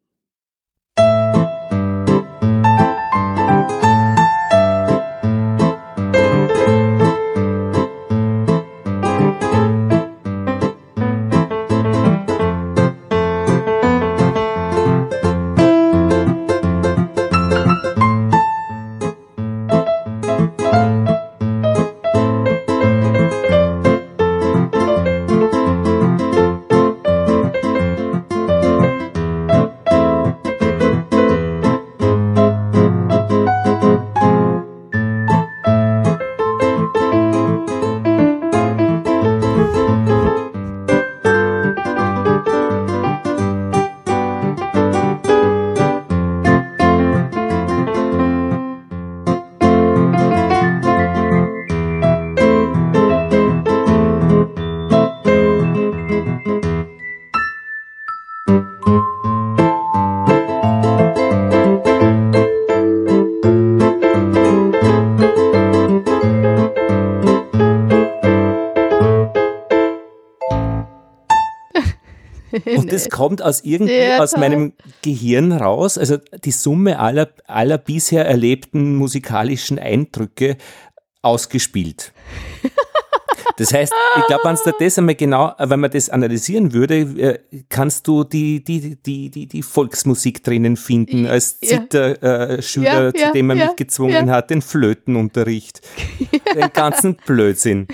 Und das kommt aus meinem Gehirn raus, also die Summe aller bisher erlebten musikalischen Eindrücke ausgespielt. Das heißt, ich glaube, wenn man das analysieren würde, kannst du die Volksmusik drinnen finden, als Zitterschüler, zu dem man mich gezwungen hat, den Flötenunterricht, den ganzen Blödsinn.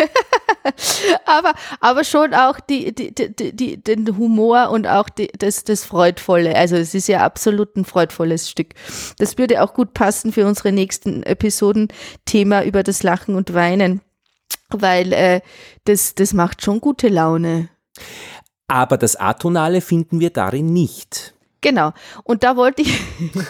Aber schon auch den Humor und auch das Freudvolle. Also es ist ja absolut ein freudvolles Stück. Das würde auch gut passen für unsere nächsten Episoden, Thema über das Lachen und Weinen, weil das macht schon gute Laune. Aber das Atonale finden wir darin nicht. Genau. Und da wollte ich,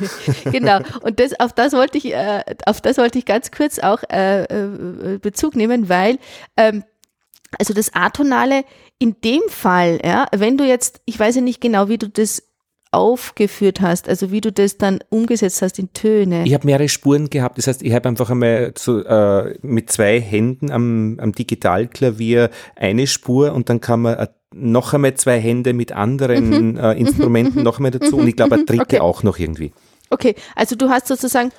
und auf das wollte ich ganz kurz auch Bezug nehmen, weil also das Atonale in dem Fall, ja, wenn du jetzt, ich weiß ja nicht genau, wie du das aufgeführt hast, also wie du das dann umgesetzt hast in Töne. Ich habe mehrere Spuren gehabt, das heißt, ich habe einfach einmal mit 2 Händen am Digitalklavier eine Spur und dann kann man noch einmal 2 Hände mit anderen Instrumenten noch einmal dazu und ich glaube eine dritte auch noch irgendwie. Okay, also du hast sozusagen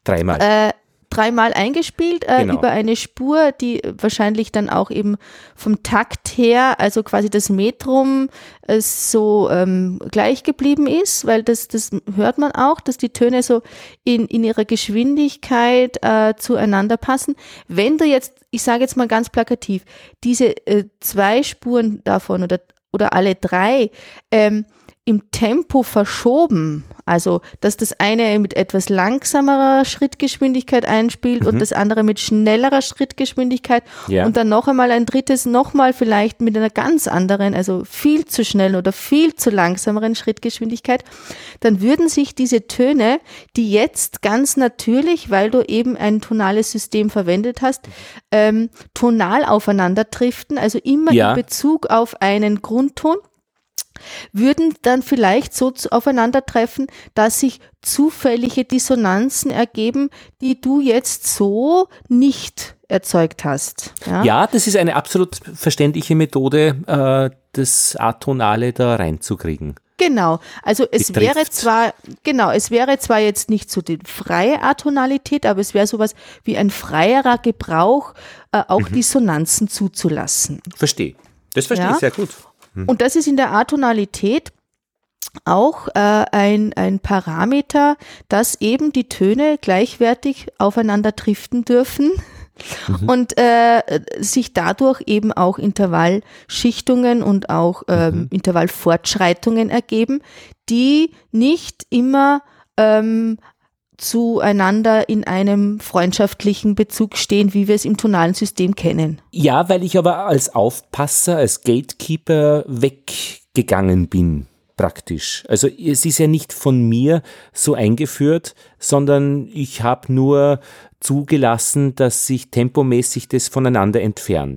3-mal eingespielt über eine Spur, die wahrscheinlich dann auch eben vom Takt her, also quasi das Metrum so gleich geblieben ist, weil das hört man auch, dass die Töne so in ihrer Geschwindigkeit zueinander passen. Wenn du jetzt, ich sage jetzt mal ganz plakativ, diese 2 Spuren davon oder alle 3 im Tempo verschoben, also dass das eine mit etwas langsamerer Schrittgeschwindigkeit einspielt und das andere mit schnellerer Schrittgeschwindigkeit und dann noch einmal ein drittes nochmal vielleicht mit einer ganz anderen, also viel zu schnellen oder viel zu langsameren Schrittgeschwindigkeit, dann würden sich diese Töne, die jetzt ganz natürlich, weil du eben ein tonales System verwendet hast, tonal aufeinander driften, also immer in Bezug auf einen Grundton, würden dann vielleicht so aufeinandertreffen, dass sich zufällige Dissonanzen ergeben, die du jetzt so nicht erzeugt hast. Ja, das ist eine absolut verständliche Methode, das Atonale da reinzukriegen. Genau, also es wäre zwar jetzt nicht so die freie Atonalität, aber es wäre sowas wie ein freierer Gebrauch, auch Dissonanzen zuzulassen. Verstehe. Das verstehe ich sehr gut. Und das ist in der Atonalität auch ein Parameter, dass eben die Töne gleichwertig aufeinander driften dürfen und sich dadurch eben auch Intervallschichtungen und auch Intervallfortschreitungen ergeben, die nicht immer zueinander in einem freundschaftlichen Bezug stehen, wie wir es im tonalen System kennen. Ja, weil ich aber als Aufpasser, als Gatekeeper weggegangen bin, praktisch. Also es ist ja nicht von mir so eingeführt, sondern ich habe nur zugelassen, dass sich tempomäßig das voneinander entfernt.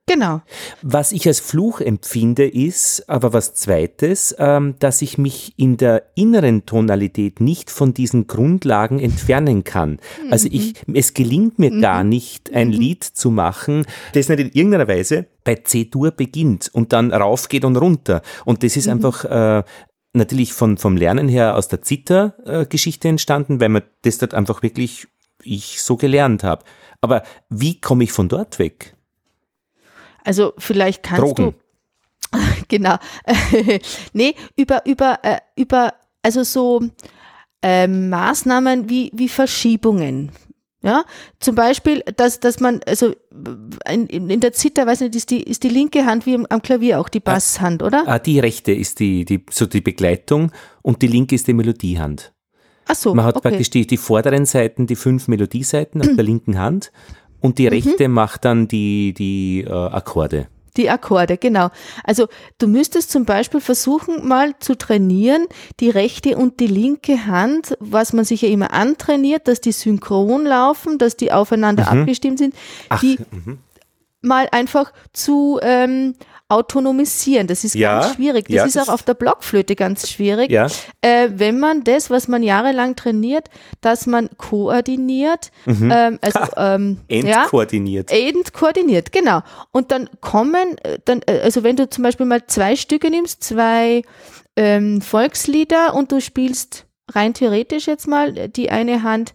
Genau. Was ich als Fluch empfinde ist, aber was Zweites, dass ich mich in der inneren Tonalität nicht von diesen Grundlagen entfernen kann. Also es gelingt mir gar nicht, ein Lied zu machen, das nicht in irgendeiner Weise bei C-Dur beginnt und dann raufgeht und runter. Und das ist einfach natürlich vom Lernen her aus der Zither-Geschichte entstanden, weil man das dort einfach wirklich ich so gelernt habe. Aber wie komme ich von dort weg? Also vielleicht kannst Drogen. du, genau, nee, über also so Maßnahmen wie Verschiebungen. Ja, zum Beispiel, dass man, also in der Zither, weiß nicht, ist die linke Hand wie am Klavier auch die Basshand, oder? Die rechte ist die Begleitung und die linke ist die Melodiehand. Ach so, Man hat okay. praktisch die vorderen Seiten, die 5 Melodieseiten auf der linken Hand und die rechte macht dann die Akkorde. Die Akkorde, genau. Also du müsstest zum Beispiel versuchen, mal zu trainieren, die rechte und die linke Hand, was man sich ja immer antrainiert, dass die synchron laufen, dass die aufeinander abgestimmt sind, mal einfach zu autonomisieren. Das ist ganz schwierig. Das ist auch auf der Blockflöte ganz schwierig. Ja. Wenn man das, was man jahrelang trainiert, dass man koordiniert, Entkoordiniert. Entkoordiniert, genau. Und dann also wenn du zum Beispiel mal 2 Stücke nimmst, 2 Volkslieder und du spielst rein theoretisch jetzt mal die eine Hand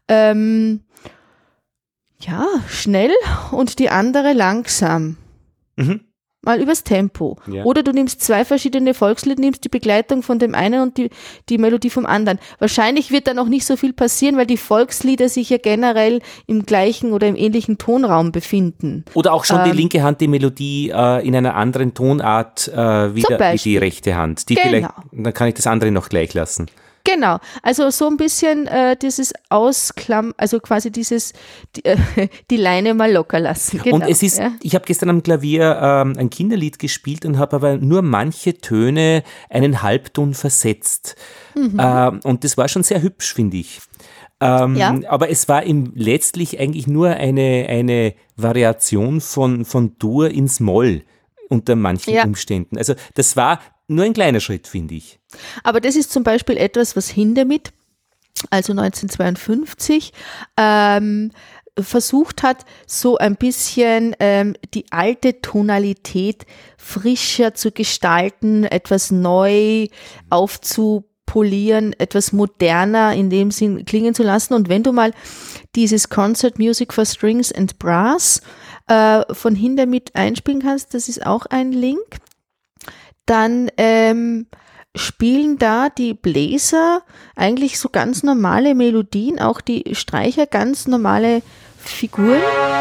schnell und die andere langsam. Mal übers Tempo. Ja. Oder du nimmst 2 verschiedene Volkslieder, nimmst die Begleitung von dem einen und die Melodie vom anderen. Wahrscheinlich wird da noch nicht so viel passieren, weil die Volkslieder sich ja generell im gleichen oder im ähnlichen Tonraum befinden. Oder auch schon die linke Hand die Melodie in einer anderen Tonart wieder wie die rechte Hand. Vielleicht, dann kann ich das andere noch gleich lassen. Genau, also so ein bisschen dieses also quasi die Leine mal locker lassen. Genau. Und es ist, ich habe gestern am Klavier ein Kinderlied gespielt und habe aber nur manche Töne einen Halbton versetzt. Und das war schon sehr hübsch, finde ich. Aber es war letztlich eigentlich nur eine Variation von Dur ins Moll unter manchen Umständen. Also das war nur ein kleiner Schritt, finde ich. Aber das ist zum Beispiel etwas, was Hindemith, also 1952, versucht hat, so ein bisschen die alte Tonalität frischer zu gestalten, etwas neu aufzupolieren, etwas moderner in dem Sinn klingen zu lassen. Und wenn du mal dieses Concert Music for Strings and Brass von Hindemith einspielen kannst, das ist auch ein Link, dann spielen da die Bläser eigentlich so ganz normale Melodien, auch die Streicher ganz normale Figuren.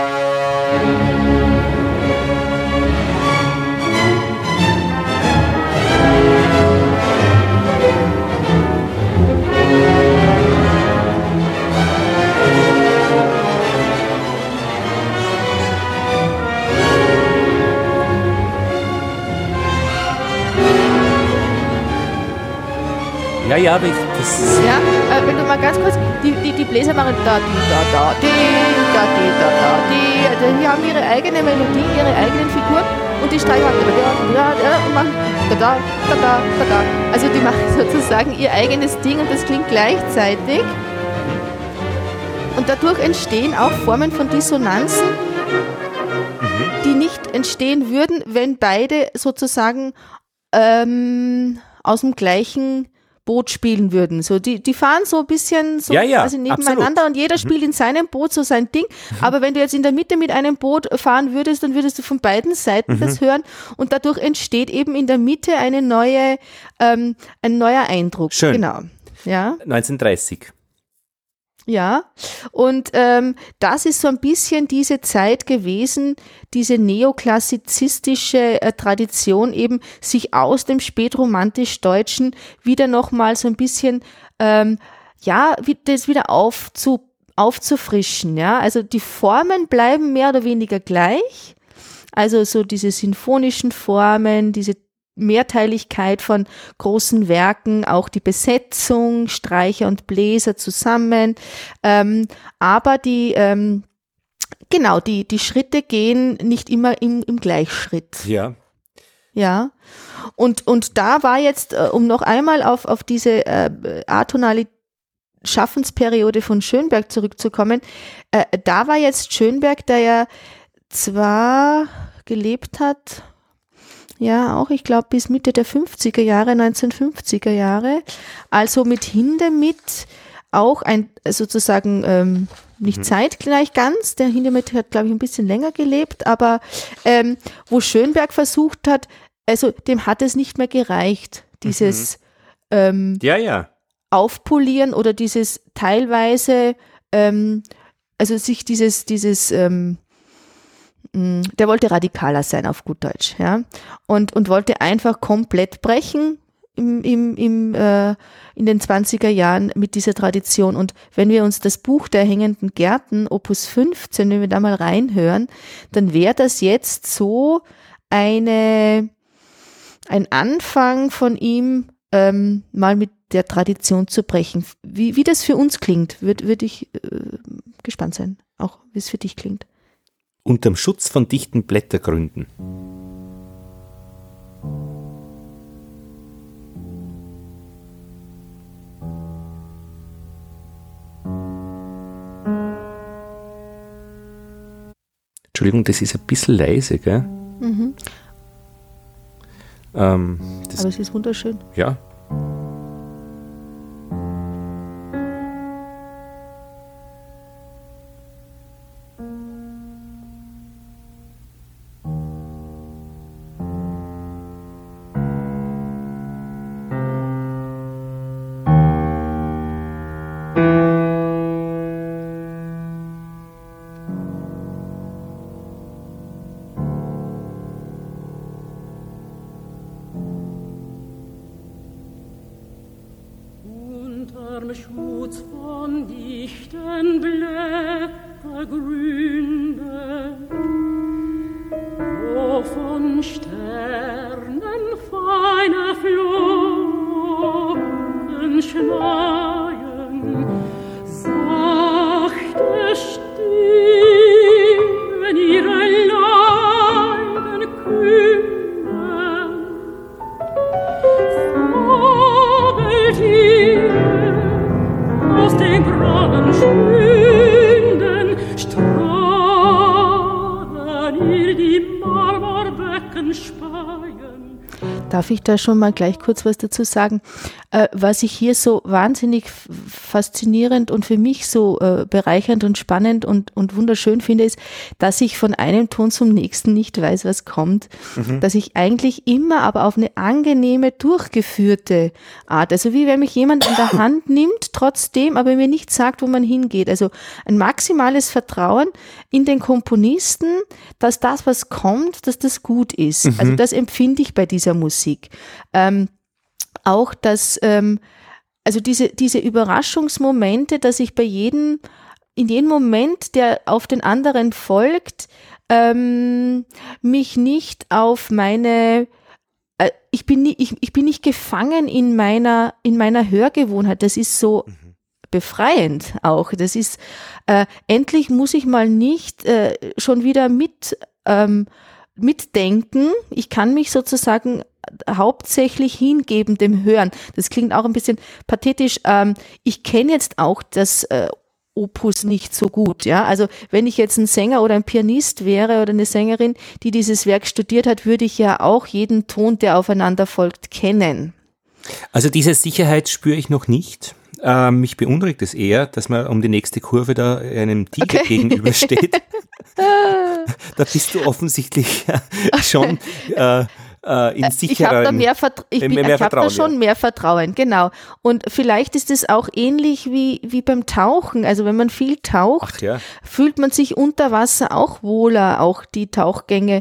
Ja, aber wenn du mal ganz kurz, die Bläser machen da, da, di, da, di, da, da, di. Also die haben ihre eigene Melodie, ihre eigenen Figuren und die Streicher machen und machen da, da, da, da, da. Also die machen sozusagen ihr eigenes Ding und das klingt gleichzeitig. Und dadurch entstehen auch Formen von Dissonanzen, die nicht entstehen würden, wenn beide sozusagen aus dem gleichen Boot spielen würden. So, die fahren so ein bisschen so also nebeneinander absolut. Und jeder spielt in seinem Boot so sein Ding. Aber wenn du jetzt in der Mitte mit einem Boot fahren würdest, dann würdest du von beiden Seiten das hören und dadurch entsteht eben in der Mitte ein neuer Eindruck. Schön. Genau. Ja. 1930. Ja, und das ist so ein bisschen diese Zeit gewesen, diese neoklassizistische Tradition eben, sich aus dem spätromantisch-deutschen wieder nochmal so ein bisschen, das wieder aufzufrischen, ja. Also die Formen bleiben mehr oder weniger gleich, also so diese sinfonischen Formen, diese Mehrteiligkeit von großen Werken, auch die Besetzung, Streicher und Bläser zusammen, aber die genau, die Schritte gehen nicht immer im Gleichschritt. Ja. Ja. Und da war jetzt, um noch einmal auf diese atonale Schaffensperiode von Schönberg zurückzukommen, da war jetzt Schönberg, der ja zwar gelebt hat, ja, auch, ich glaube, bis Mitte der 50er Jahre, 1950er Jahre, also mit Hindemith auch ein, sozusagen, nicht zeitgleich ganz, der Hindemith hat, glaube ich, ein bisschen länger gelebt, aber wo Schönberg versucht hat, also dem hat es nicht mehr gereicht, dieses Aufpolieren oder dieses teilweise, also sich der wollte radikaler sein auf gut Deutsch, ja, und wollte einfach komplett brechen in den 20er Jahren mit dieser Tradition. Und wenn wir uns das Buch der hängenden Gärten, Opus 15, wenn wir da mal reinhören, dann wäre das jetzt so ein Anfang von ihm, mal mit der Tradition zu brechen. Wie das für uns klingt, würde ich gespannt sein, auch wie es für dich klingt. Unterm Schutz von dichten Blättergründen. Entschuldigung, das ist ein bisschen leise, gell? Mhm. Aber es ist wunderschön. Ja. Unterm Schutz von dichten Blättergründen, wo von Sternen feine Flocken schneien, sachte Stimmen ihre Leiden künden. Aus den Graben schwinden, strahlen ihr die Marmorbecken speien. Darf ich da schon mal gleich kurz was dazu sagen? Was ich hier so wahnsinnig faszinierend und für mich so bereichernd und spannend und wunderschön finde, ist, dass ich von einem Ton zum nächsten nicht weiß, was kommt. Dass ich eigentlich immer aber auf eine angenehme, durchgeführte Art, also wie wenn mich jemand an der Hand nimmt, trotzdem, aber mir nicht sagt, wo man hingeht. Also ein maximales Vertrauen in den Komponisten, dass das, was kommt, dass das gut ist. Also das empfinde ich bei dieser Musik. Auch, dass, also diese Überraschungsmomente, dass ich in jedem Moment, der auf den anderen folgt, mich nicht auf meine, ich bin nicht gefangen in meiner Hörgewohnheit. Das ist so befreiend auch. Das ist, endlich muss ich mal nicht schon wieder mitdenken. Ich kann mich sozusagen hauptsächlich hingeben dem Hören. Das klingt auch ein bisschen pathetisch. Ich kenne jetzt auch das Opus nicht so gut. Ja, also wenn ich jetzt ein Sänger oder ein Pianist wäre oder eine Sängerin, die dieses Werk studiert hat, würde ich ja auch jeden Ton, der aufeinander folgt, kennen. Also diese Sicherheit spüre ich noch nicht. Mich beunruhigt es eher, dass man um die nächste Kurve da einem Tiger gegenübersteht. Da bist du offensichtlich schon in sichereren... Ich habe da schon mehr Vertrauen, genau. Und vielleicht ist es auch ähnlich wie beim Tauchen. Also wenn man viel taucht, fühlt man sich unter Wasser auch wohler. Auch die Tauchgänge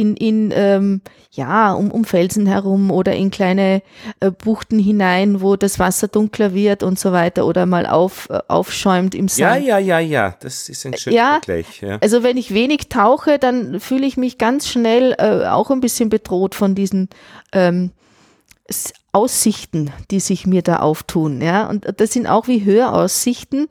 um Felsen herum oder in kleine Buchten hinein, wo das Wasser dunkler wird und so weiter oder mal aufschäumt im Sand. Ja, das ist ein schöner Vergleich. Ja. Also wenn ich wenig tauche, dann fühle ich mich ganz schnell auch ein bisschen bedroht von diesen Aussichten, die sich mir da auftun, ja, und das sind auch wie Höraussichten,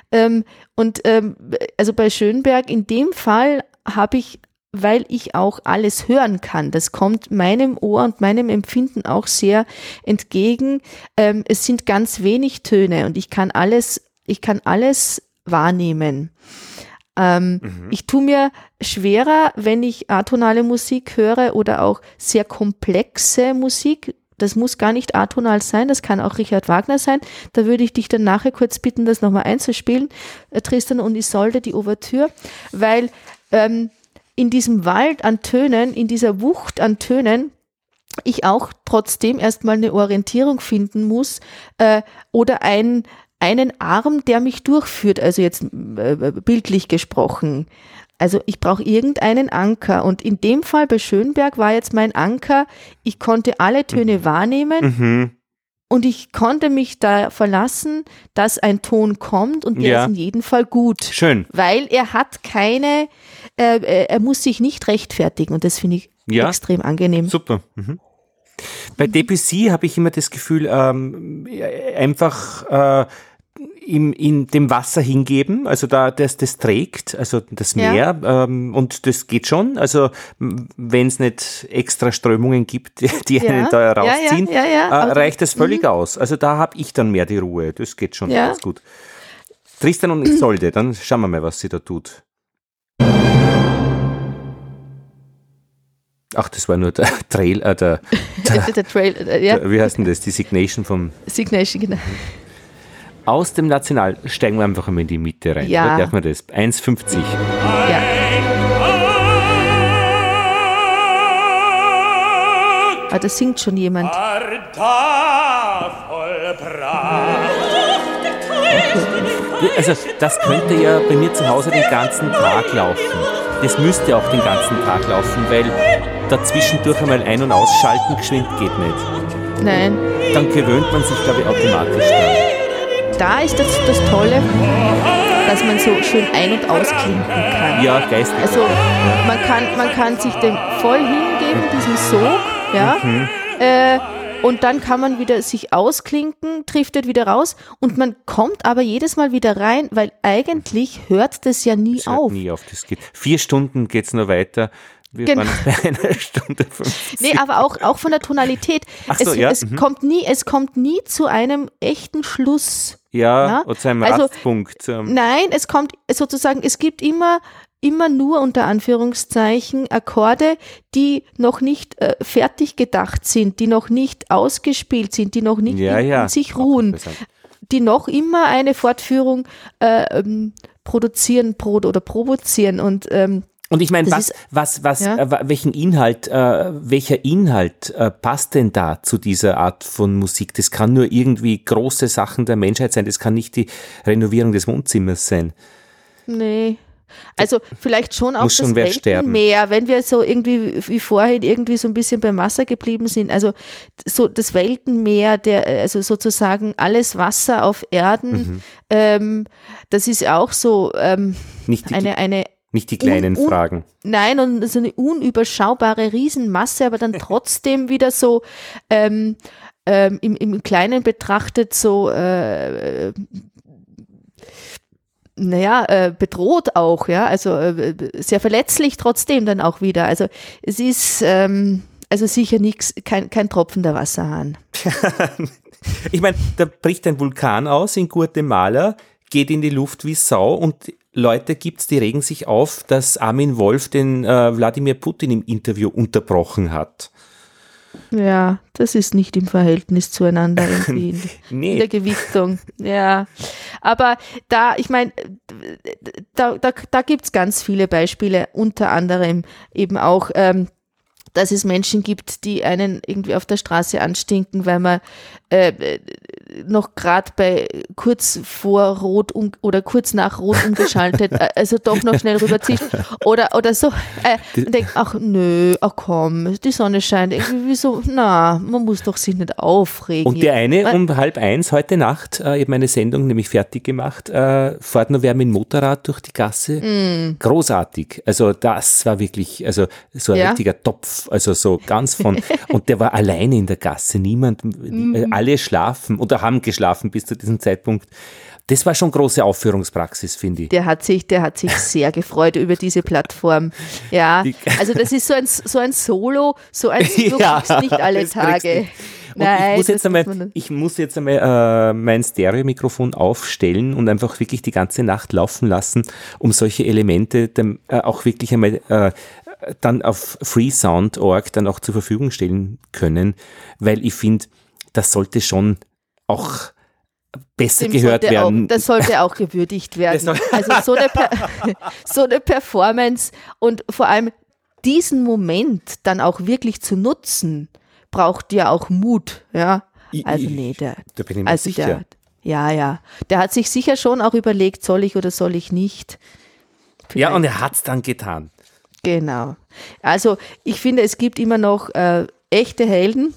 also bei Schönberg in dem Fall habe ich, weil ich auch alles hören kann, das kommt meinem Ohr und meinem Empfinden auch sehr entgegen, es sind ganz wenig Töne und ich kann alles wahrnehmen. Ich tue mir schwerer, wenn ich atonale Musik höre oder auch sehr komplexe Musik. Das muss gar nicht atonal sein, das kann auch Richard Wagner sein. Da würde ich dich dann nachher kurz bitten, das nochmal einzuspielen, Tristan und Isolde, die Ouvertüre, weil in diesem Wald an Tönen, in dieser Wucht an Tönen, ich auch trotzdem erstmal eine Orientierung finden muss oder einen Arm, der mich durchführt, also jetzt bildlich gesprochen. Also ich brauche irgendeinen Anker und in dem Fall bei Schönberg war jetzt mein Anker, ich konnte alle Töne wahrnehmen und ich konnte mich da verlassen, dass ein Ton kommt und der ist in jedem Fall gut. Schön. Weil er hat er muss sich nicht rechtfertigen und das finde ich extrem angenehm. Super. Bei Debussy habe ich immer das Gefühl, einfach in dem Wasser hingeben, also das trägt, also das Meer, und das geht schon, also wenn es nicht extra Strömungen gibt, die einen da rausziehen, reicht das völlig aus. Also da habe ich dann mehr die Ruhe, das geht schon ganz gut. Tristan und Isolde, dann schauen wir mal, was sie da tut. Ach, das war nur der Trail, der Trail, wie heißt denn das, die Signation vom... Signation, genau. Aus dem National steigen wir einfach einmal in die Mitte rein. Ja. Oder darf man das? 1,50. Ja. Ah, da singt schon jemand. Also das könnte ja bei mir zu Hause den ganzen Tag laufen. Das müsste auch den ganzen Tag laufen, weil dazwischendurch einmal ein- und ausschalten geschwind geht nicht. Nein. Dann gewöhnt man sich, glaube ich, automatisch dran. Da ist das Tolle, dass man so schön ein- und ausklinken kann. Ja, geistig. Also man kann sich dem voll hingeben, diesem Sog, und dann kann man wieder sich ausklinken, driftet wieder raus und man kommt aber jedes Mal wieder rein, weil eigentlich hört das ja nie das hört auf. nie auf, das geht. 4 Stunden geht es nur weiter. Wir waren bei einer Stunde 50. Nee, aber auch von der Tonalität. Ach so, es kommt nie zu einem echten Schluss. Ja, oder zu einem Rastpunkt. Nein, es gibt immer nur unter Anführungszeichen Akkorde, die noch nicht fertig gedacht sind, die noch nicht ausgespielt sind, die noch nicht in sich ruhen, die noch immer eine Fortführung produzieren oder provozieren und ich meine, welcher Inhalt passt denn da zu dieser Art von Musik? Das kann nur irgendwie große Sachen der Menschheit sein, das kann nicht die Renovierung des Wohnzimmers sein. Nee. Also vielleicht schon auch das Weltenmeer, wenn wir so irgendwie wie vorhin irgendwie so ein bisschen beim Wasser geblieben sind. Also so das Weltenmeer, also sozusagen alles Wasser auf Erden, das ist auch so nicht die kleinen Fragen. Nein, und so eine unüberschaubare Riesenmasse, aber dann trotzdem wieder so im Kleinen betrachtet so bedroht auch, ja, also sehr verletzlich trotzdem dann auch wieder. Also es ist also sicher kein tropfender Wasserhahn. Ich meine, da bricht ein Vulkan aus in Guatemala, geht in die Luft wie Sau und Leute gibt's, die regen sich auf, dass Armin Wolf den Wladimir Putin im Interview unterbrochen hat. Ja, das ist nicht im Verhältnis zueinander irgendwie in der Gewichtung. Ja, aber da gibt's ganz viele Beispiele, unter anderem eben auch, dass es Menschen gibt, die einen irgendwie auf der Straße anstinken, weil man noch gerade bei kurz vor Rot oder kurz nach Rot umgeschaltet, also doch noch schnell rüberzieht oder so und denkt, ach nö, ach komm, die Sonne scheint, irgendwie so, man muss doch sich nicht aufregen. Und der eine um 12:30 heute Nacht, ich habe meine Sendung nämlich fertig gemacht, fährt noch wer mit dem Motorrad durch die Gasse, großartig, also das war wirklich, also so ein richtiger Topf, also so ganz von, und der war alleine in der Gasse, niemand, alle schlafen oder haben geschlafen bis zu diesem Zeitpunkt. Das war schon große Aufführungspraxis, finde ich. Der hat sich sehr gefreut über diese Plattform. Ja, also das ist so ein Solo, so ein du kriegst nicht alle Tage. Nein, ich muss jetzt einmal mein Stereo-Mikrofon aufstellen und einfach wirklich die ganze Nacht laufen lassen, um solche Elemente auch wirklich einmal dann auf freesound.org dann auch zur Verfügung stellen können, weil ich finde, das sollte schon auch besser gehört werden. Das sollte auch gewürdigt werden. Also so eine Performance und vor allem diesen Moment dann auch wirklich zu nutzen, braucht ja auch Mut. Ja? Also da bin ich mir sicher. Der hat sich sicher schon auch überlegt, soll ich oder soll ich nicht. Vielleicht. Ja, und er hat es dann getan. Genau. Also ich finde, es gibt immer noch echte Helden.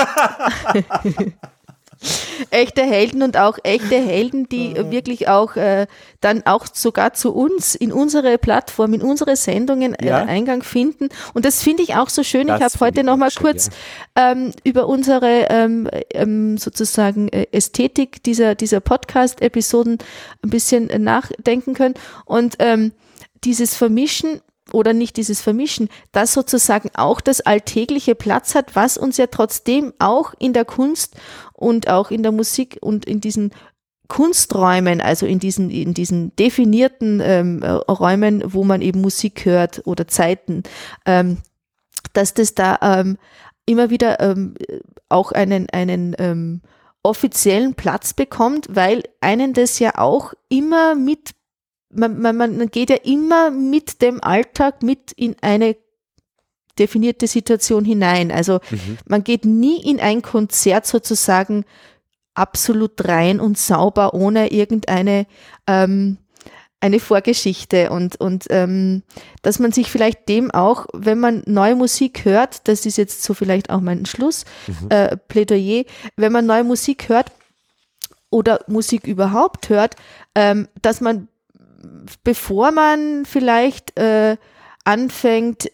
Echte Helden und auch echte Helden, die wirklich auch dann auch sogar zu uns in unsere Plattform, in unsere Sendungen Eingang finden. Und das finde ich auch so schön. Ich habe heute noch mal kurz über unsere sozusagen Ästhetik dieser Podcast-Episoden ein bisschen nachdenken können. Und dieses Vermischen oder nicht dieses Vermischen, das sozusagen auch das Alltägliche Platz hat, was uns ja trotzdem auch in der Kunst und auch in der Musik und in diesen Kunsträumen, also in diesen definierten Räumen, wo man eben Musik hört oder Zeiten, dass das da immer wieder auch einen offiziellen Platz bekommt, weil einen das ja auch immer man geht ja immer mit dem Alltag mit in eine definierte Situation hinein. Also man geht nie in ein Konzert sozusagen absolut rein und sauber, ohne irgendeine eine Vorgeschichte und dass man sich vielleicht dem auch, wenn man neue Musik hört, das ist jetzt so vielleicht auch mein Schlussplädoyer, wenn man neue Musik hört oder Musik überhaupt hört, dass man bevor man vielleicht anfängt,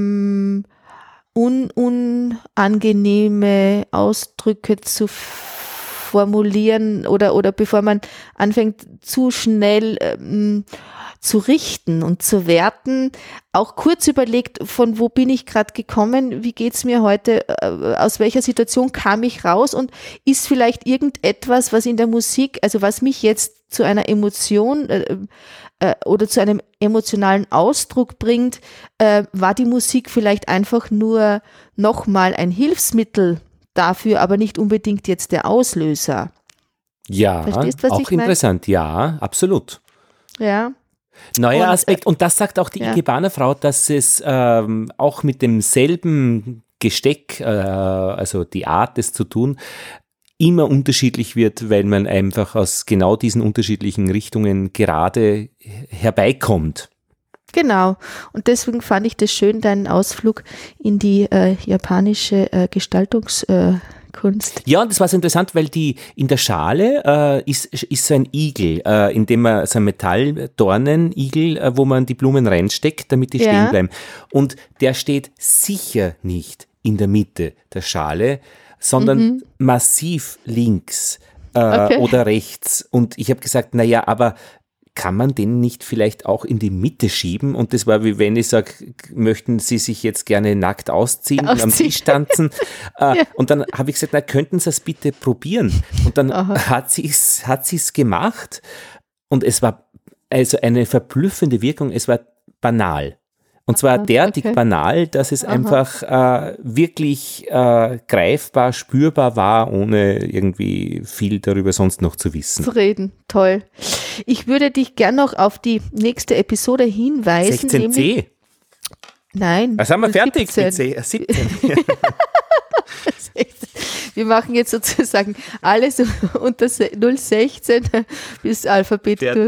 unangenehme Ausdrücke zu formulieren oder bevor man anfängt, zu schnell zu richten und zu werten, auch kurz überlegt, von wo bin ich gerade gekommen, wie geht's mir heute, aus welcher Situation kam ich raus und ist vielleicht irgendetwas, was in der Musik, also was mich jetzt zu einer Emotion oder zu einem emotionalen Ausdruck bringt, war die Musik vielleicht einfach nur nochmal ein Hilfsmittel dafür, aber nicht unbedingt jetzt der Auslöser. Ja, verstehst, was auch ich meine? interessant, ja, absolut. Ja. Neuer Aspekt, und das sagt auch die Ikebana-Frau, dass es auch mit demselben Gesteck, also die Art, es zu tun, immer unterschiedlich wird, weil man einfach aus genau diesen unterschiedlichen Richtungen gerade herbeikommt. Genau. Und deswegen fand ich das schön, deinen Ausflug in die japanische Gestaltungskunst. Ja, und das war so interessant, weil in der Schale ist so ein Igel, in dem man so ein Metalldornenigel, wo man die Blumen reinsteckt, damit die stehen bleiben. Und der steht sicher nicht in der Mitte der Schale, sondern massiv links oder rechts. Und ich habe gesagt, naja, aber kann man den nicht vielleicht auch in die Mitte schieben? Und das war wie wenn ich sage, möchten Sie sich jetzt gerne nackt ausziehen und am Tisch tanzen? Und dann habe ich gesagt, na, könnten Sie es bitte probieren? Und dann hat sie es gemacht und es war also eine verblüffende Wirkung, es war banal. Und zwar derartig banal, dass es einfach wirklich greifbar, spürbar war, ohne irgendwie viel darüber sonst noch zu wissen. Zu reden, toll. Ich würde dich gern noch auf die nächste Episode hinweisen. 16c? Nein. Da sind wir fertig mit 17. Wir machen jetzt sozusagen alles unter 016 bis Alphabet durch.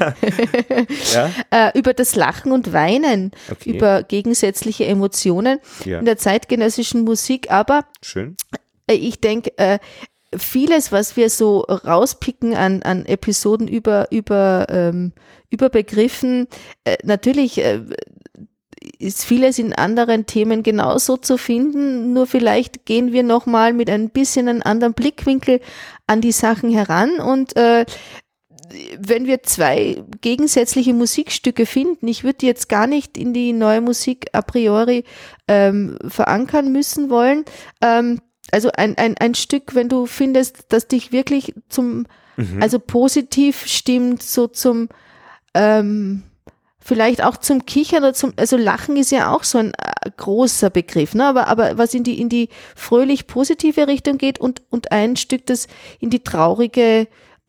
Ja? Über das Lachen und Weinen, Okay. über gegensätzliche Emotionen Ja. in der zeitgenössischen Musik. Aber Schön. ich denke, vieles, was wir so rauspicken an Episoden über Begriffen, natürlich ist vieles in anderen Themen genauso zu finden, nur vielleicht gehen wir nochmal mit ein bisschen einem anderen Blickwinkel an die Sachen heran und wenn wir zwei gegensätzliche Musikstücke finden, ich würde die jetzt gar nicht in die neue Musik a priori verankern müssen wollen, also ein Stück, wenn du findest, dass dich wirklich also positiv stimmt, so zum vielleicht auch zum Kichern oder also Lachen ist ja auch so ein großer Begriff, ne? Aber was in die fröhlich positive Richtung geht und ein Stück, das in die traurige,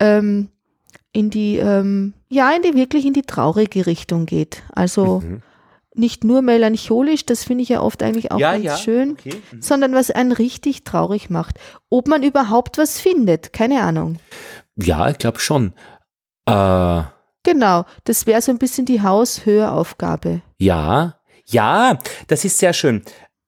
wirklich in die traurige Richtung geht. Also nicht nur melancholisch, das finde ich ja oft eigentlich auch ganz schön, okay. sondern was einen richtig traurig macht. Ob man überhaupt was findet, keine Ahnung. Ja, ich glaube schon. Genau, das wäre so ein bisschen die Haushöraufgabe. Ja, das ist sehr schön.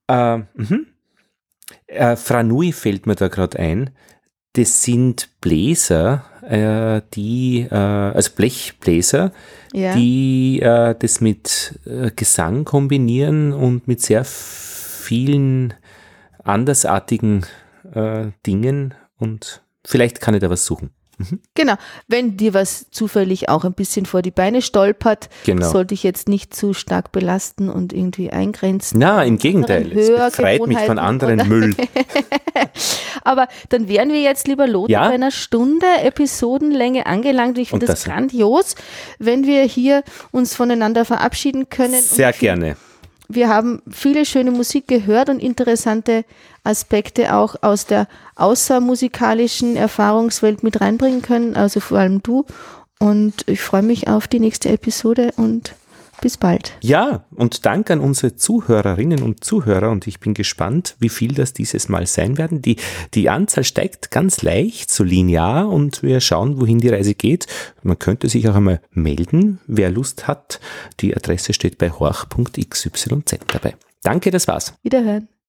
Franui fällt mir da gerade ein. Das sind Bläser, also Blechbläser, Ja. die das mit Gesang kombinieren und mit sehr vielen andersartigen Dingen, und vielleicht kann ich da was suchen. Genau, wenn dir was zufällig auch ein bisschen vor die Beine stolpert, Genau. sollte ich jetzt nicht zu stark belasten und irgendwie eingrenzen. Na, im Gegenteil, es befreit mich von anderen Müll. Aber dann wären wir jetzt, lieber Lothar, Ja. bei einer Stunde Episodenlänge angelangt. Ich finde Und das das- grandios, wenn wir hier uns voneinander verabschieden können. Sehr Und gerne. wir haben viele schöne Musik gehört und interessante Aspekte auch aus der außermusikalischen Erfahrungswelt mit reinbringen können, also vor allem du. Und ich freue mich auf die nächste Episode und bis bald. Ja, und Dank an unsere Zuhörerinnen und Zuhörer, und ich bin gespannt, wie viel das dieses Mal sein werden. Die Anzahl steigt ganz leicht, so linear, und wir schauen, wohin die Reise geht. Man könnte sich auch einmal melden, wer Lust hat. Die Adresse steht bei horch.xyz dabei. Danke, das war's. Wiederhören.